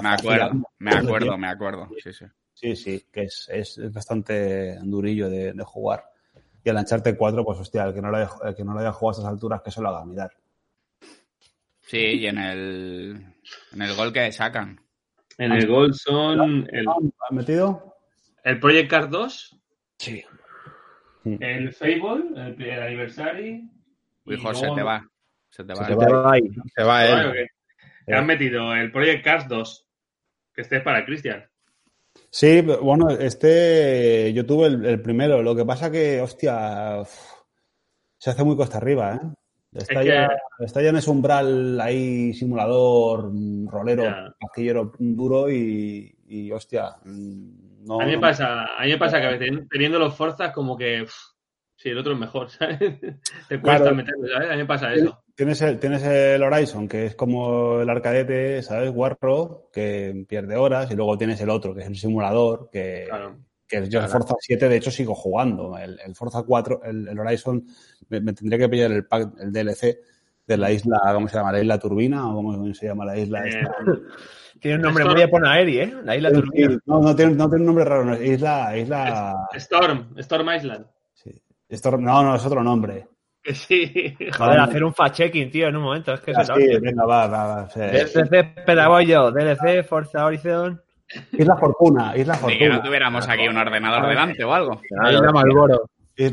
Me acuerdo. Sí, sí. Sí, que es bastante durillo de jugar. Y el Uncharted 4, pues hostia, el que no lo haya jugado a estas alturas, que se lo haga mirar. Sí, y en el gol que sacan. En el Gold son ¿Has metido? el Project Cars 2, Sí. el Fable, el Anniversary. Uy, y José, luego- te va. Se te va. te va. ahí. Se va Claro, él. que han metido el Project Cars 2, que este es para Cristian. Sí, bueno, yo tuve el primero. Lo que pasa que, hostia, se hace muy cuesta arriba, ¿eh? Está ya en ese umbral ahí, simulador, rolero, Ya. pastillero duro y hostia, no. A mí me pasa que a veces teniendo los Forzas como que sí, el otro es mejor, ¿sabes? Te cuesta Claro. meterlo, ¿sabes? A mí me pasa eso. Tienes el Horizon, que es como el arcadete, ¿sabes? Warro, que pierde horas, y luego tienes el otro, que es el simulador, Claro. que yo el Forza 7, de hecho, sigo jugando. El Forza 4, el Horizon, me tendría que pillar el pack, el DLC de la isla, ¿cómo se llama? ¿La isla Turbina? ¿O cómo se llama la isla esta? Tiene un nombre muy de Ponaeri, ¿eh? La isla Turbina. Sí, no tiene un nombre raro, no, isla... Storm Island. Sí. No, es otro nombre. Que sí. Joder, hacer un fact-checking, tío, en un momento. Es que eso es la Sí, hostia. venga, va. DLC Pedagoyo, DLC Forza Horizon. Isla Fortuna. Ni que no tuviéramos aquí un ordenador delante o algo. La isla Malboro.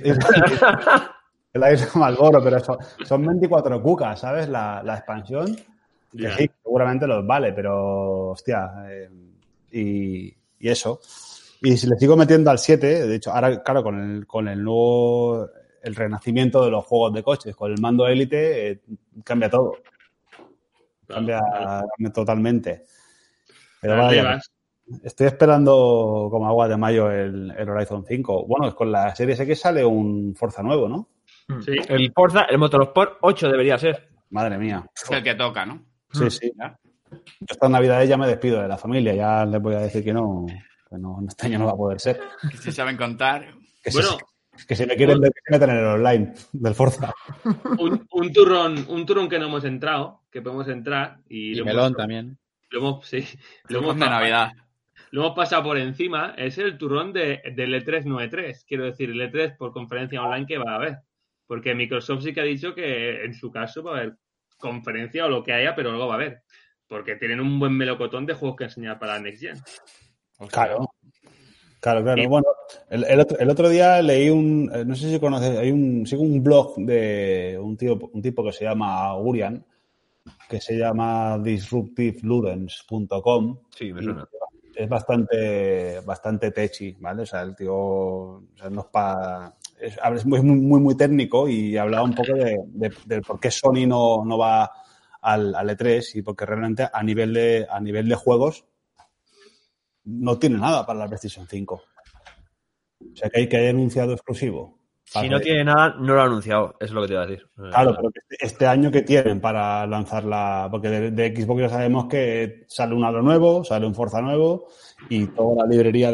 La isla Malboro, pero son 24 cucas, ¿sabes? La expansión. Que Ya. sí, seguramente los vale, pero hostia. Y eso. Y si le sigo metiendo al 7, de hecho, ahora, claro, con el nuevo, el renacimiento de los juegos de coches, con el mando élite, cambia todo. Cambia totalmente. Pero vaya, estoy esperando como agua de mayo el Horizon 5. Bueno, con la Series X sale un Forza nuevo, ¿no? Sí. El Forza, el Motorsport 8 debería ser. Madre mía. Es el que toca, ¿no? Sí. ¿Ya? Yo esta Navidad ya me despido de la familia. Ya les voy a decir que no, este año no va a poder ser. Que si saben contar. Bueno, Que si me quieren ver, que se metan en el online del Forza. un turrón que no hemos entrado, que podemos entrar. Y Y melón también. Lo hemos Turrón de Navidad. Lo hemos pasado por encima. Es el turrón del E3 no E3. Quiero decir, el E3 por conferencia online que va a haber. Porque Microsoft sí que ha dicho que en su caso va a haber conferencia o lo que haya, pero luego va a haber. Porque tienen un buen melocotón de juegos que enseñar para Next Gen. Claro. Y- Bueno, el otro día leí no sé si conoces, sigo un blog de un tipo que se llama Urian, que se llama disruptiveludens.com. Sí, me suena. Es bastante techy, ¿vale? O sea, el tío, o sea, no es muy técnico y hablaba un poco de por qué Sony no va al E3 y porque realmente a nivel de juegos no tiene nada para la PlayStation 5. O sea, que hay anunciado exclusivo. Si no tiene nada, no lo ha anunciado. Es lo que te iba a decir. Claro, pero este año que tienen para lanzarla, porque de Xbox ya sabemos que sale un Halo nuevo, sale un Forza nuevo y toda la librería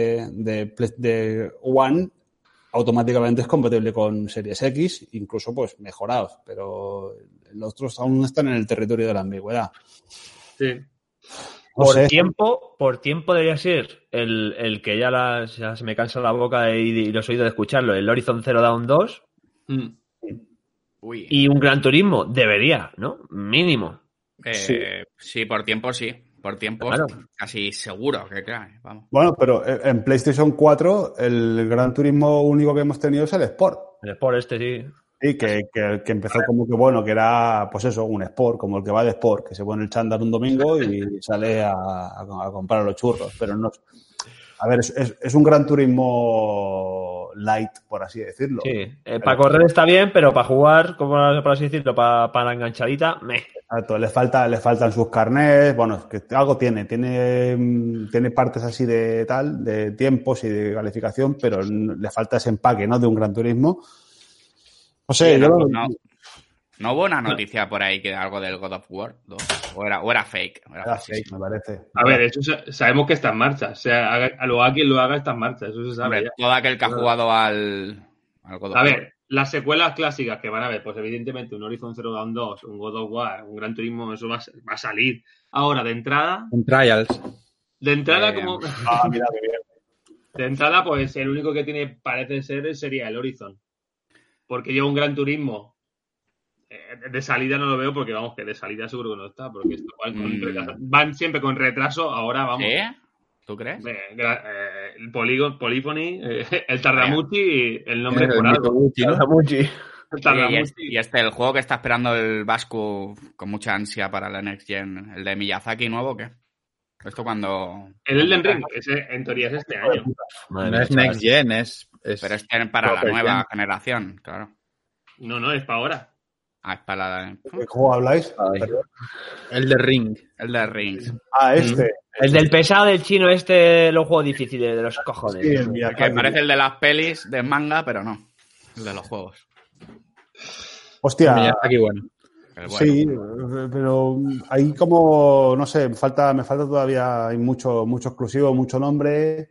de One automáticamente es compatible con Series X, incluso pues mejorados, pero los otros aún están en el territorio de la ambigüedad. Sí. No Por sé. tiempo debería ser el que ya se me cansa la boca y los oídos de escucharlo, el Horizon Zero Dawn 2 Uy. y un Gran Turismo. Debería, ¿no? Mínimo. Sí, por tiempo sí. Por tiempo Claro. casi seguro que cae. Vamos. Bueno, pero en PlayStation 4 el Gran Turismo único que hemos tenido es el Sport. El Sport sí. Sí, que empezó como que bueno, que era pues eso, un Sport, como el que va de Sport, que se pone el chándal un domingo y sale a comprar los churros. Pero no. A ver, es un Gran Turismo poco light, por así decirlo. Sí, para correr está bien, pero para jugar, como por así decirlo, para la enganchadita, Exacto, le faltan sus carnets, bueno, es que algo tiene partes así de tiempos y de calificación, pero le falta ese empaque, ¿no? De un Gran Turismo. No sé, Sí, yo no hubo una noticia por ahí que era algo del God of War 2, o era fake. Era fake, me parece. A ver, eso sabemos que está en marcha. O sea, lo haga quien lo haga, está en marcha. Eso se sabe. Hombre, ya. todo aquel que ha jugado al God of A War. ver, las secuelas clásicas que van a ver, pues evidentemente un Horizon Zero Dawn 2, un God of War, un Gran Turismo, eso va a salir. Ahora, de entrada, Un Trials. como... Mira qué bien. De entrada, pues el único que parece ser, sería el Horizon. Porque yo un Gran Turismo de salida no lo veo porque, vamos, que de salida seguro que no está. Porque esto van siempre con retraso. Ahora, vamos. ¿Sí? ¿Tú crees? El Polyphony, el Tardamuchi y el nombre por algo. Tardamuchi. El Tardamuchi. Y el juego que está esperando el Vasco con mucha ansia para la Next Gen, el de Miyazaki nuevo, ¿qué? Esto cuando... El Elden Ring, ese en teoría es este año. No es Next Gen, es... Pero es para la nueva generación, claro. No, es para ahora. Ah, es para la... ¿De qué juego habláis? El de Ring. El de Rings. Este. El del pesado del chino los juegos difíciles de los cojones. Sí, el Miyazaki. Que parece el de las pelis de manga, pero no. El de los juegos. Hostia. Aquí bueno. Bueno. Sí, pero hay como, no sé, me falta todavía, hay mucho exclusivo, mucho nombre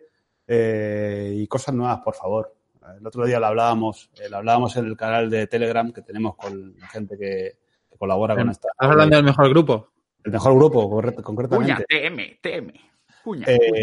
y cosas nuevas, por favor. El otro día lo hablábamos en el canal de Telegram que tenemos con la gente que colabora con esta. ¿Estás hablando del mejor grupo? El mejor grupo, concretamente. Puña, TM. Puña.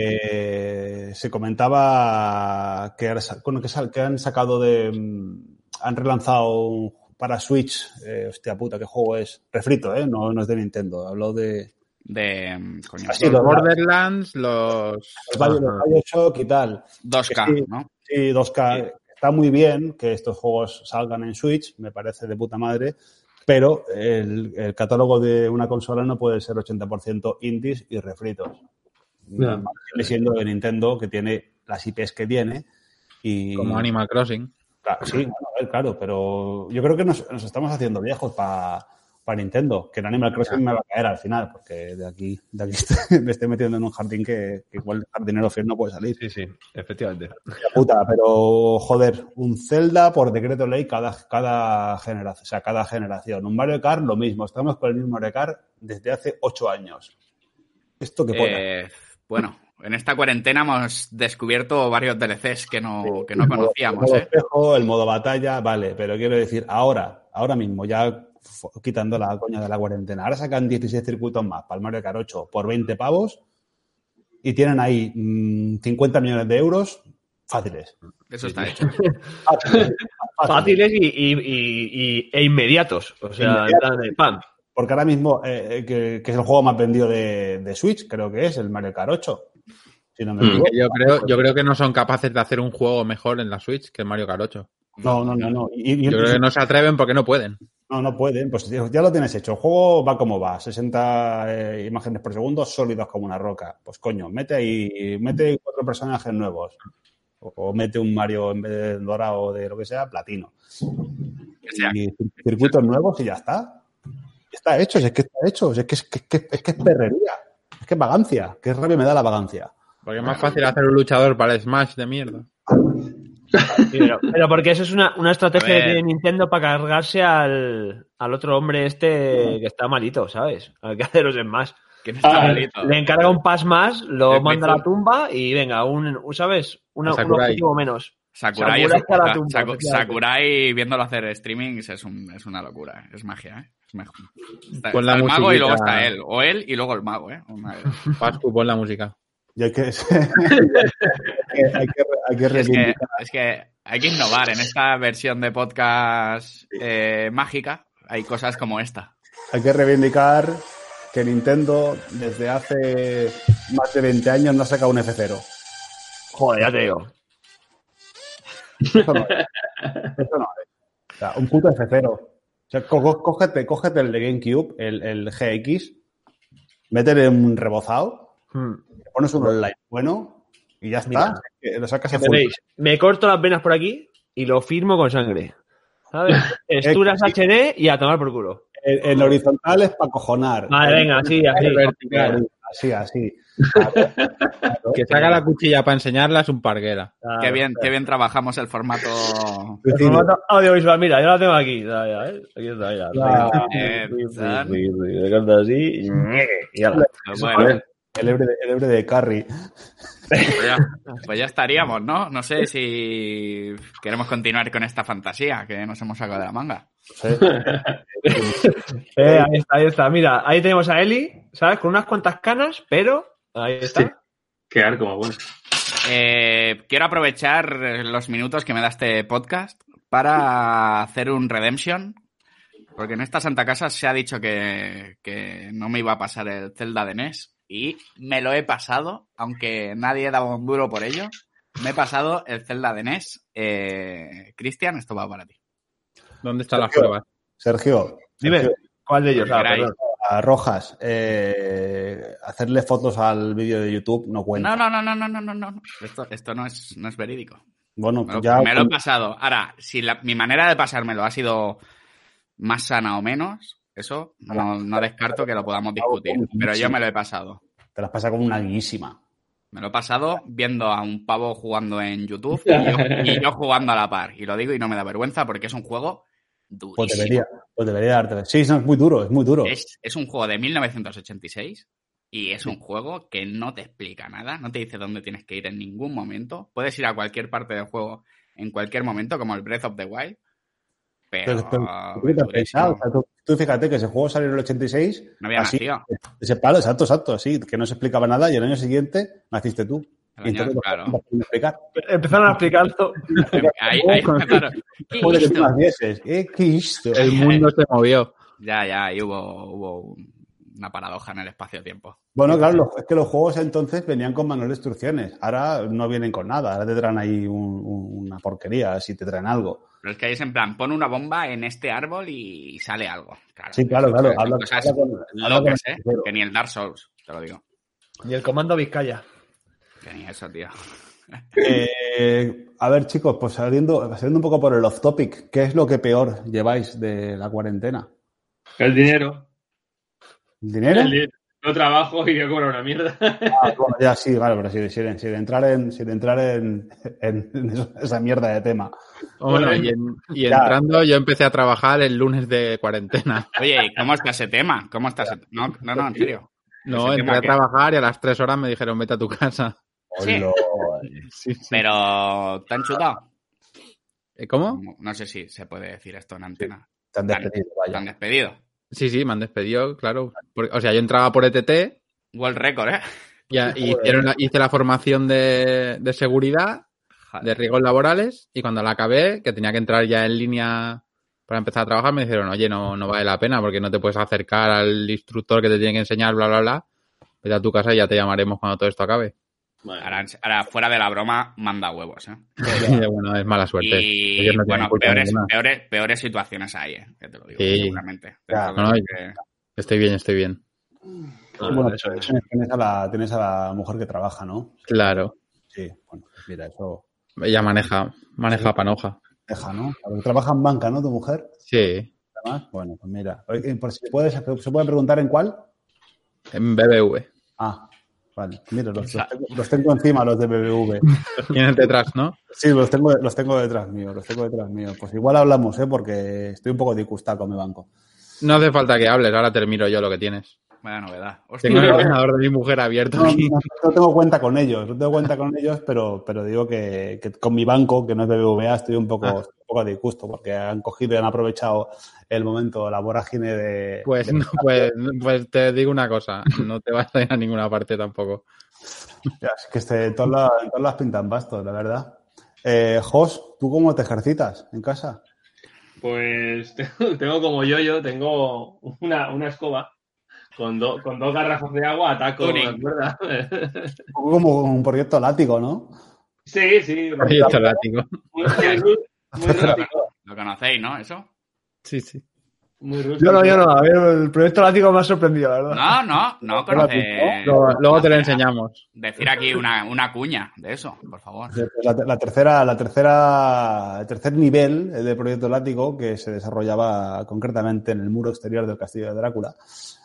Se comentaba que han sacado han relanzado para Switch, hostia puta, ¿qué juego es? Refrito, no es de Nintendo, hablo de... Coño, Así, Los Borderlands, los Bioshock y tal. 2K, sí, ¿no? Sí, 2K. Sí. Está muy bien que estos juegos salgan en Switch, me parece de puta madre, pero el catálogo de una consola no puede ser 80% indies y refritos. No. Sigue siendo de Nintendo, que tiene las IPs que tiene. Y... Como Animal Crossing. Sí, claro, pero yo creo que nos estamos haciendo viejos para Nintendo, que el Animal Crossing me va a caer al final, porque de aquí me estoy metiendo en un jardín que igual el jardinero fiel no puede salir. Sí, efectivamente. Puta, pero joder, un Zelda por decreto ley cada generación, o sea, cada generación. Un Mario Kart lo mismo, estamos con el mismo Mario Kart desde hace 8 años. ¿Esto qué pone? Bueno, en esta cuarentena hemos descubierto varios DLCs que no conocíamos. El modo espejo, el modo batalla, vale, pero quiero decir, ahora mismo, ya quitando la coña de la cuarentena, ahora sacan 16 circuitos más para el Mario Kart 8 por 20 pavos y tienen ahí 50 millones de euros fáciles. Eso está hecho. Fáciles e inmediatos. O sea, ¡pam! Porque ahora mismo, que es el juego más vendido de Switch, creo que es el Mario Kart 8. Si no me equivoco. Yo creo que no son capaces de hacer un juego mejor en la Switch que el Mario Kart 8. No. Yo creo que no se atreven porque no pueden. No pueden. Pues ya lo tienes hecho. El juego va como va. 60 imágenes por segundo, sólidos como una roca. Pues coño, mete 4 personajes nuevos. O mete un Mario en vez de dorado o de lo que sea, platino. Y circuitos nuevos y ya está. Está hecho, es que está hecho. Es que es perrería. Es que es vagancia. Qué rabia me da la vagancia. Porque es más fácil hacer un luchador para el Smash de mierda. Pero porque eso es una estrategia que tiene Nintendo para cargarse al otro hombre que está malito, ¿sabes? Hay que haceros en más. Le encarga un pas más, lo manda a la tumba y venga, ¿sabes? Un objetivo menos. Sakurai viéndolo hacer streamings es una locura, es magia, ¿eh? Es mejor. Está el mago y luego está él, o él y luego el mago, ¿eh? Pascu, pon la música. Y hay que reivindicar. Es que hay que innovar en esta versión de podcast mágica. Hay cosas como esta. Hay que reivindicar que Nintendo desde hace más de 20 años no ha sacado un F0. Joder, ya te digo. Eso no es. O sea, un puto F0. O sea, cógete el de GameCube, el GX, métele un rebozado, pones un online bueno Y ya está. Mira, lo sacas veréis, me corto las venas por aquí y lo firmo con sangre. ¿Sabes? Texturas HD y a tomar por culo. En horizontal es para cojonar. Vale, venga, así. Vertical. Así. Claro, Que saca la cuchilla para enseñarla es un parguera. Claro, qué bien trabajamos el formato. El formato audiovisual, mira, yo la tengo aquí. Aquí está, mira. Así y ya. Bueno, el hebre de Carrie. pues ya estaríamos, ¿no? No sé si queremos continuar con esta fantasía que nos hemos sacado de la manga. Sí. Ahí está. Mira, ahí tenemos a Eli, ¿sabes? Con unas cuantas canas, pero ahí está. Sí. Qué arco más bueno. Quiero aprovechar los minutos que me da este podcast para hacer un Redemption, porque en esta Santa Casa se ha dicho que no me iba a pasar el Zelda de NES y me lo he pasado, aunque nadie daba un duro por ello. Me he pasado el Zelda de NES. Cristian, esto va para ti. ¿Dónde están las pruebas? Sergio, Dime, ¿cuál de ellos? A Rojas, hacerle fotos al vídeo de YouTube no cuenta. No. Esto no es verídico. Bueno, me lo he pasado. Ahora, si mi manera de pasármelo ha sido más sana o menos, eso no descarto que lo podamos discutir. Pero yo me lo he pasado. Te lo has pasado como una guísima. Me lo he pasado viendo a un pavo jugando en YouTube y yo jugando a la par. Y lo digo y no me da vergüenza porque es un juego durísimo. Pues debería darte. Sí, no, es muy duro. Es un juego de 1986 y es un juego que no te explica nada, no te dice dónde tienes que ir en ningún momento. Puedes ir a cualquier parte del juego en cualquier momento, como el Breath of the Wild. Pero tú fíjate que ese juego salió en el 86. No había nacido. Ese palo, exacto, así, que no se explicaba nada y el año siguiente naciste tú. Claro. Empezaron a explicarlo. Ahí empezaron. ¿Qué hizo? El mundo se movió. Ya, ahí hubo una paradoja en el espacio-tiempo. Bueno, claro, es que los juegos entonces venían con manual de instrucciones. Ahora no vienen con nada. Ahora te traen ahí una porquería, si te traen algo. Pero es que ahí es en plan, pon una bomba en este árbol y sale algo. Claro, sí, claro. Habla locas, que ni el Dark Souls, te lo digo. Ni el Comando Vizcaya. Que ni eso, tío. A ver, chicos, pues saliendo un poco por el off-topic, ¿qué es lo que peor lleváis de la cuarentena? El dinero. ¿El dinero? Yo trabajo y yo cobro una mierda. Bueno, ya sí, claro, pero sin entrar en esa mierda de tema. Bueno, y entrando, yo empecé a trabajar el lunes de cuarentena. Oye, ¿cómo está ese tema? No, en serio. No, entré a trabajar y a las 3 horas me dijeron, vete a tu casa. Sí. Pero, ¿te han chutado? ¿Cómo? No sé si se puede decir esto en antena. Te han despedido, vaya. ¿Te han despedido? Sí, me han despedido, claro. O sea, yo entraba por ETT. World Record, ¿eh? Y hice la formación de seguridad, de riesgos laborales, y cuando la acabé, que tenía que entrar ya en línea para empezar a trabajar, me dijeron, oye, no vale la pena porque no te puedes acercar al instructor que te tiene que enseñar, bla, bla, bla. Vete a tu casa y ya te llamaremos cuando todo esto acabe. Bueno. Ahora, fuera de la broma, manda huevos, ¿eh? Bueno, es mala suerte. Y bueno, peores situaciones hay, que te lo digo, seguramente. Estoy bien. Bueno, tienes a la mujer que trabaja, ¿no? Claro. Sí, bueno, mira, eso... Ella maneja panoja. Deja, ¿no? Trabaja en banca, ¿no, tu mujer? Sí. Además, bueno, pues mira. Por si ¿se puede preguntar en cuál? En BBV. Ah, vale. Mira, los tengo encima, los de BBV. Tienes detrás, ¿no? Sí, los tengo detrás mío. Pues igual hablamos, porque estoy un poco disgustado con mi banco. No hace falta que hables, ahora te miro yo lo que tienes. Vaya novedad. Tengo el ordenador de mi mujer abierto aquí. No tengo cuenta con ellos, pero digo que con mi banco, que no es BBVA, estoy un poco a disgusto porque han cogido y han aprovechado el momento, la vorágine de... Pues te digo una cosa, no te vas a ir a ninguna parte tampoco. Ya, es que en todas las pintan bastos, la verdad. Jos, ¿tú cómo te ejercitas en casa? Pues tengo como yo tengo una escoba. Con dos garrafas de agua ataco, ¿verdad? Como un proyecto látigo, ¿no? Sí. Proyecto látigo. Muy látigo. Lo conocéis, ¿no? ¿Eso? Sí. Muy rústico. Yo no. A ver, el proyecto látigo me ha sorprendido, la verdad. No conoce. Luego te lo enseñamos. Decir aquí una cuña de eso, por favor. El tercer nivel de Proyecto Látigo, que se desarrollaba concretamente en el muro exterior del castillo de Drácula,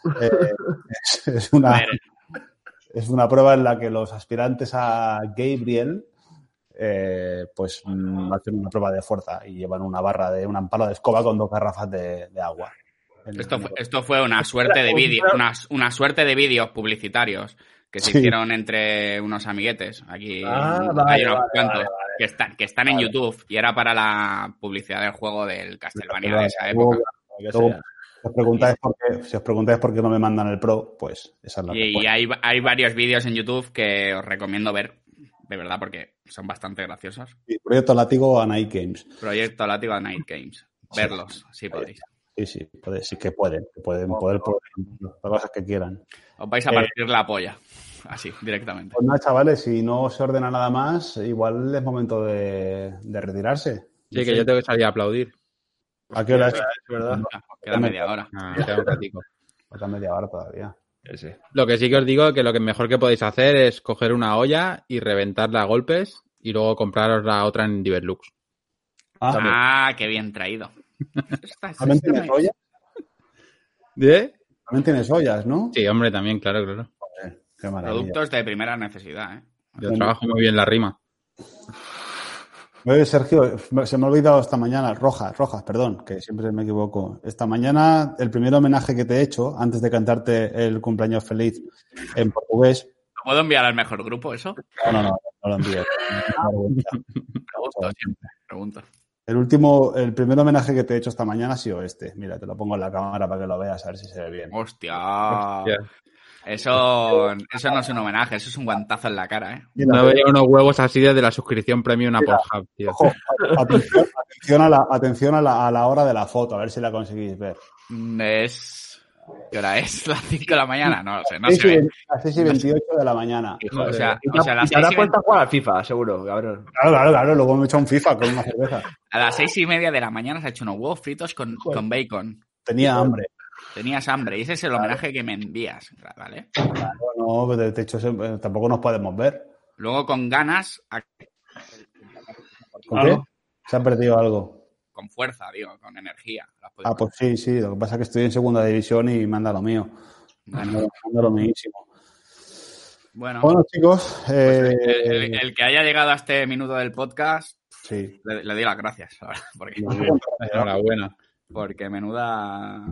es una prueba en la que los aspirantes a Gabriel pues hacen una prueba de fuerza y llevan una barra de un amparo de escoba con 2 garrafas de agua. Esto fue una suerte de vídeo, una suerte de vídeos publicitarios que se hicieron entre unos amiguetes. Aquí hay unos cuantos que están en YouTube y era para la publicidad del juego del Castlevania de esa época. Si os preguntáis por qué no me mandan el Pro, pues esa es la respuesta. Y hay varios vídeos en YouTube que os recomiendo ver, de verdad, porque son bastante graciosos. Proyecto Látigo a Night Games. Proyecto Látigo a Night Games. Verlos, si podéis. Sí, pueden poder las cosas que quieran. Os vais a partir la polla, así, directamente. Pues nada, chavales, si no se ordena nada más, igual es momento de retirarse. Sí, que yo tengo que salir a aplaudir. ¿A qué hora es? Es verdad. Queda media hora. Queda un ratico. Falta media hora todavía. Sí. Lo que sí que os digo que lo que mejor que podéis hacer es coger una olla y reventarla a golpes y luego compraros la otra en Diverlux. Qué bien traído. ¿También tienes ollas? ¿De? También tienes ollas, ¿no? Sí, hombre, también, claro. Joder, qué maravilla. Productos de primera necesidad, ¿eh? Yo trabajo muy bien la rima. Oye, Sergio, se me ha olvidado esta mañana, Rojas, perdón, que siempre me equivoco. Esta mañana, el primer homenaje que te he hecho, antes de cantarte el cumpleaños feliz en portugués. ¿Puedo enviar al mejor grupo eso? No lo envío. Pregunto. El primer homenaje que te he hecho esta mañana ha sido este. Mira, te lo pongo en la cámara para que lo veas, a ver si se ve bien. Hostia. Eso no es un homenaje, eso es un guantazo en la cara, ¿eh? No veía unos huevos así desde la suscripción premium a Pornhub, tío. Ojo, atención a la hora de la foto, a ver si la conseguís ver. ¿Qué hora es? ¿Las 5 de la mañana? No lo sé, no se ve. A las 6:28 de la mañana. Hijo, o sea, te harás cuenta a jugar al FIFA, seguro, cabrón. Claro, luego me he hecho un FIFA con una cerveza. A las 6:30 de la mañana se ha hecho unos huevos fritos con bacon. Tenía hambre. Tenías hambre y ese es el homenaje que me envías, ¿vale? Claro, no, de hecho tampoco nos podemos ver. Luego con ganas... ¿Con qué? Se ha perdido algo. Con fuerza, digo, con energía. Pues sí, lo que pasa es que estoy en segunda división y me anda lo mío. Me anda lo mísimo. Bueno, chicos. Pues el que haya llegado a este minuto del podcast, sí. le doy las gracias. Porque, enhorabuena. Porque menuda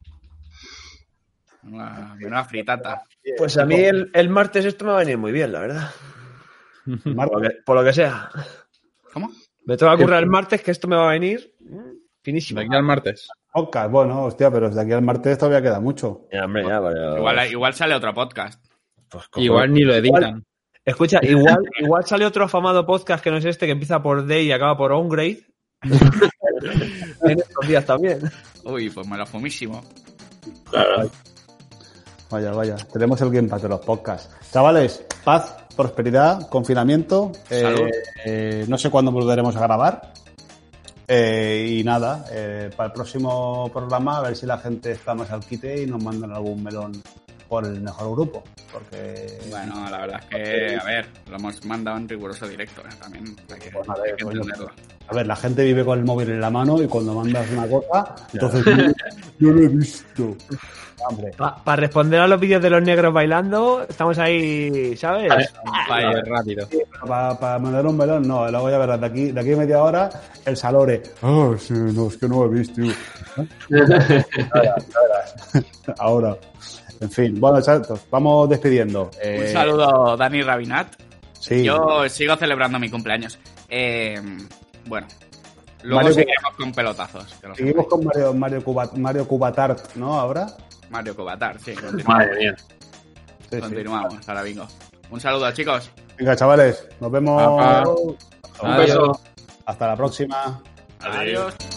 fritata. Pues a mí el martes esto me va a venir muy bien, la verdad. Por lo que sea. ¿Cómo? Me toca currar el martes, que esto me va a venir finísimo. ¿De aquí al martes? Podcast, bueno, hostia, pero de aquí al martes todavía queda mucho. Ya, hombre, pero... Igual sale otro podcast. Pues, igual ni lo editan. Escucha, igual sale otro afamado podcast que no es este, que empieza por D y acaba por Ongrade. En estos días también. Uy, pues me lo fumísimo. Claro. Vaya. Tenemos el Game Pass de los podcasts. Chavales, paz, prosperidad, confinamiento. Salud. No sé cuándo volveremos a grabar. Y nada, para el próximo programa a ver si la gente está más al quite y nos mandan algún melón por el mejor grupo. Porque... Bueno, la verdad es que, a ver, lo hemos mandado en riguroso directo. También hay que, hay que entenderlo. A ver, la gente vive con el móvil en la mano y cuando mandas una cosa, entonces yo lo he visto. Para responder a los vídeos de los negros bailando, estamos ahí, ¿sabes? Rápido. Sí, para mandar un melón, no, luego ya verás, de aquí a media hora, el salore. Sí, no, es que no lo he visto. Ahora. En fin, bueno, chatos, vamos despidiendo. Un saludo, Dani Rabinat. Sí. Yo sigo celebrando mi cumpleaños. Bueno, luego seguiremos con pelotazos. Seguimos con Mario Cubatart, ¿no? Ahora. Mario Cubatart, sí. Madre mía. Continuamos, ahora bingo. Un saludo, chicos. Venga, chavales, nos vemos. Un beso. Hasta la próxima. Adiós.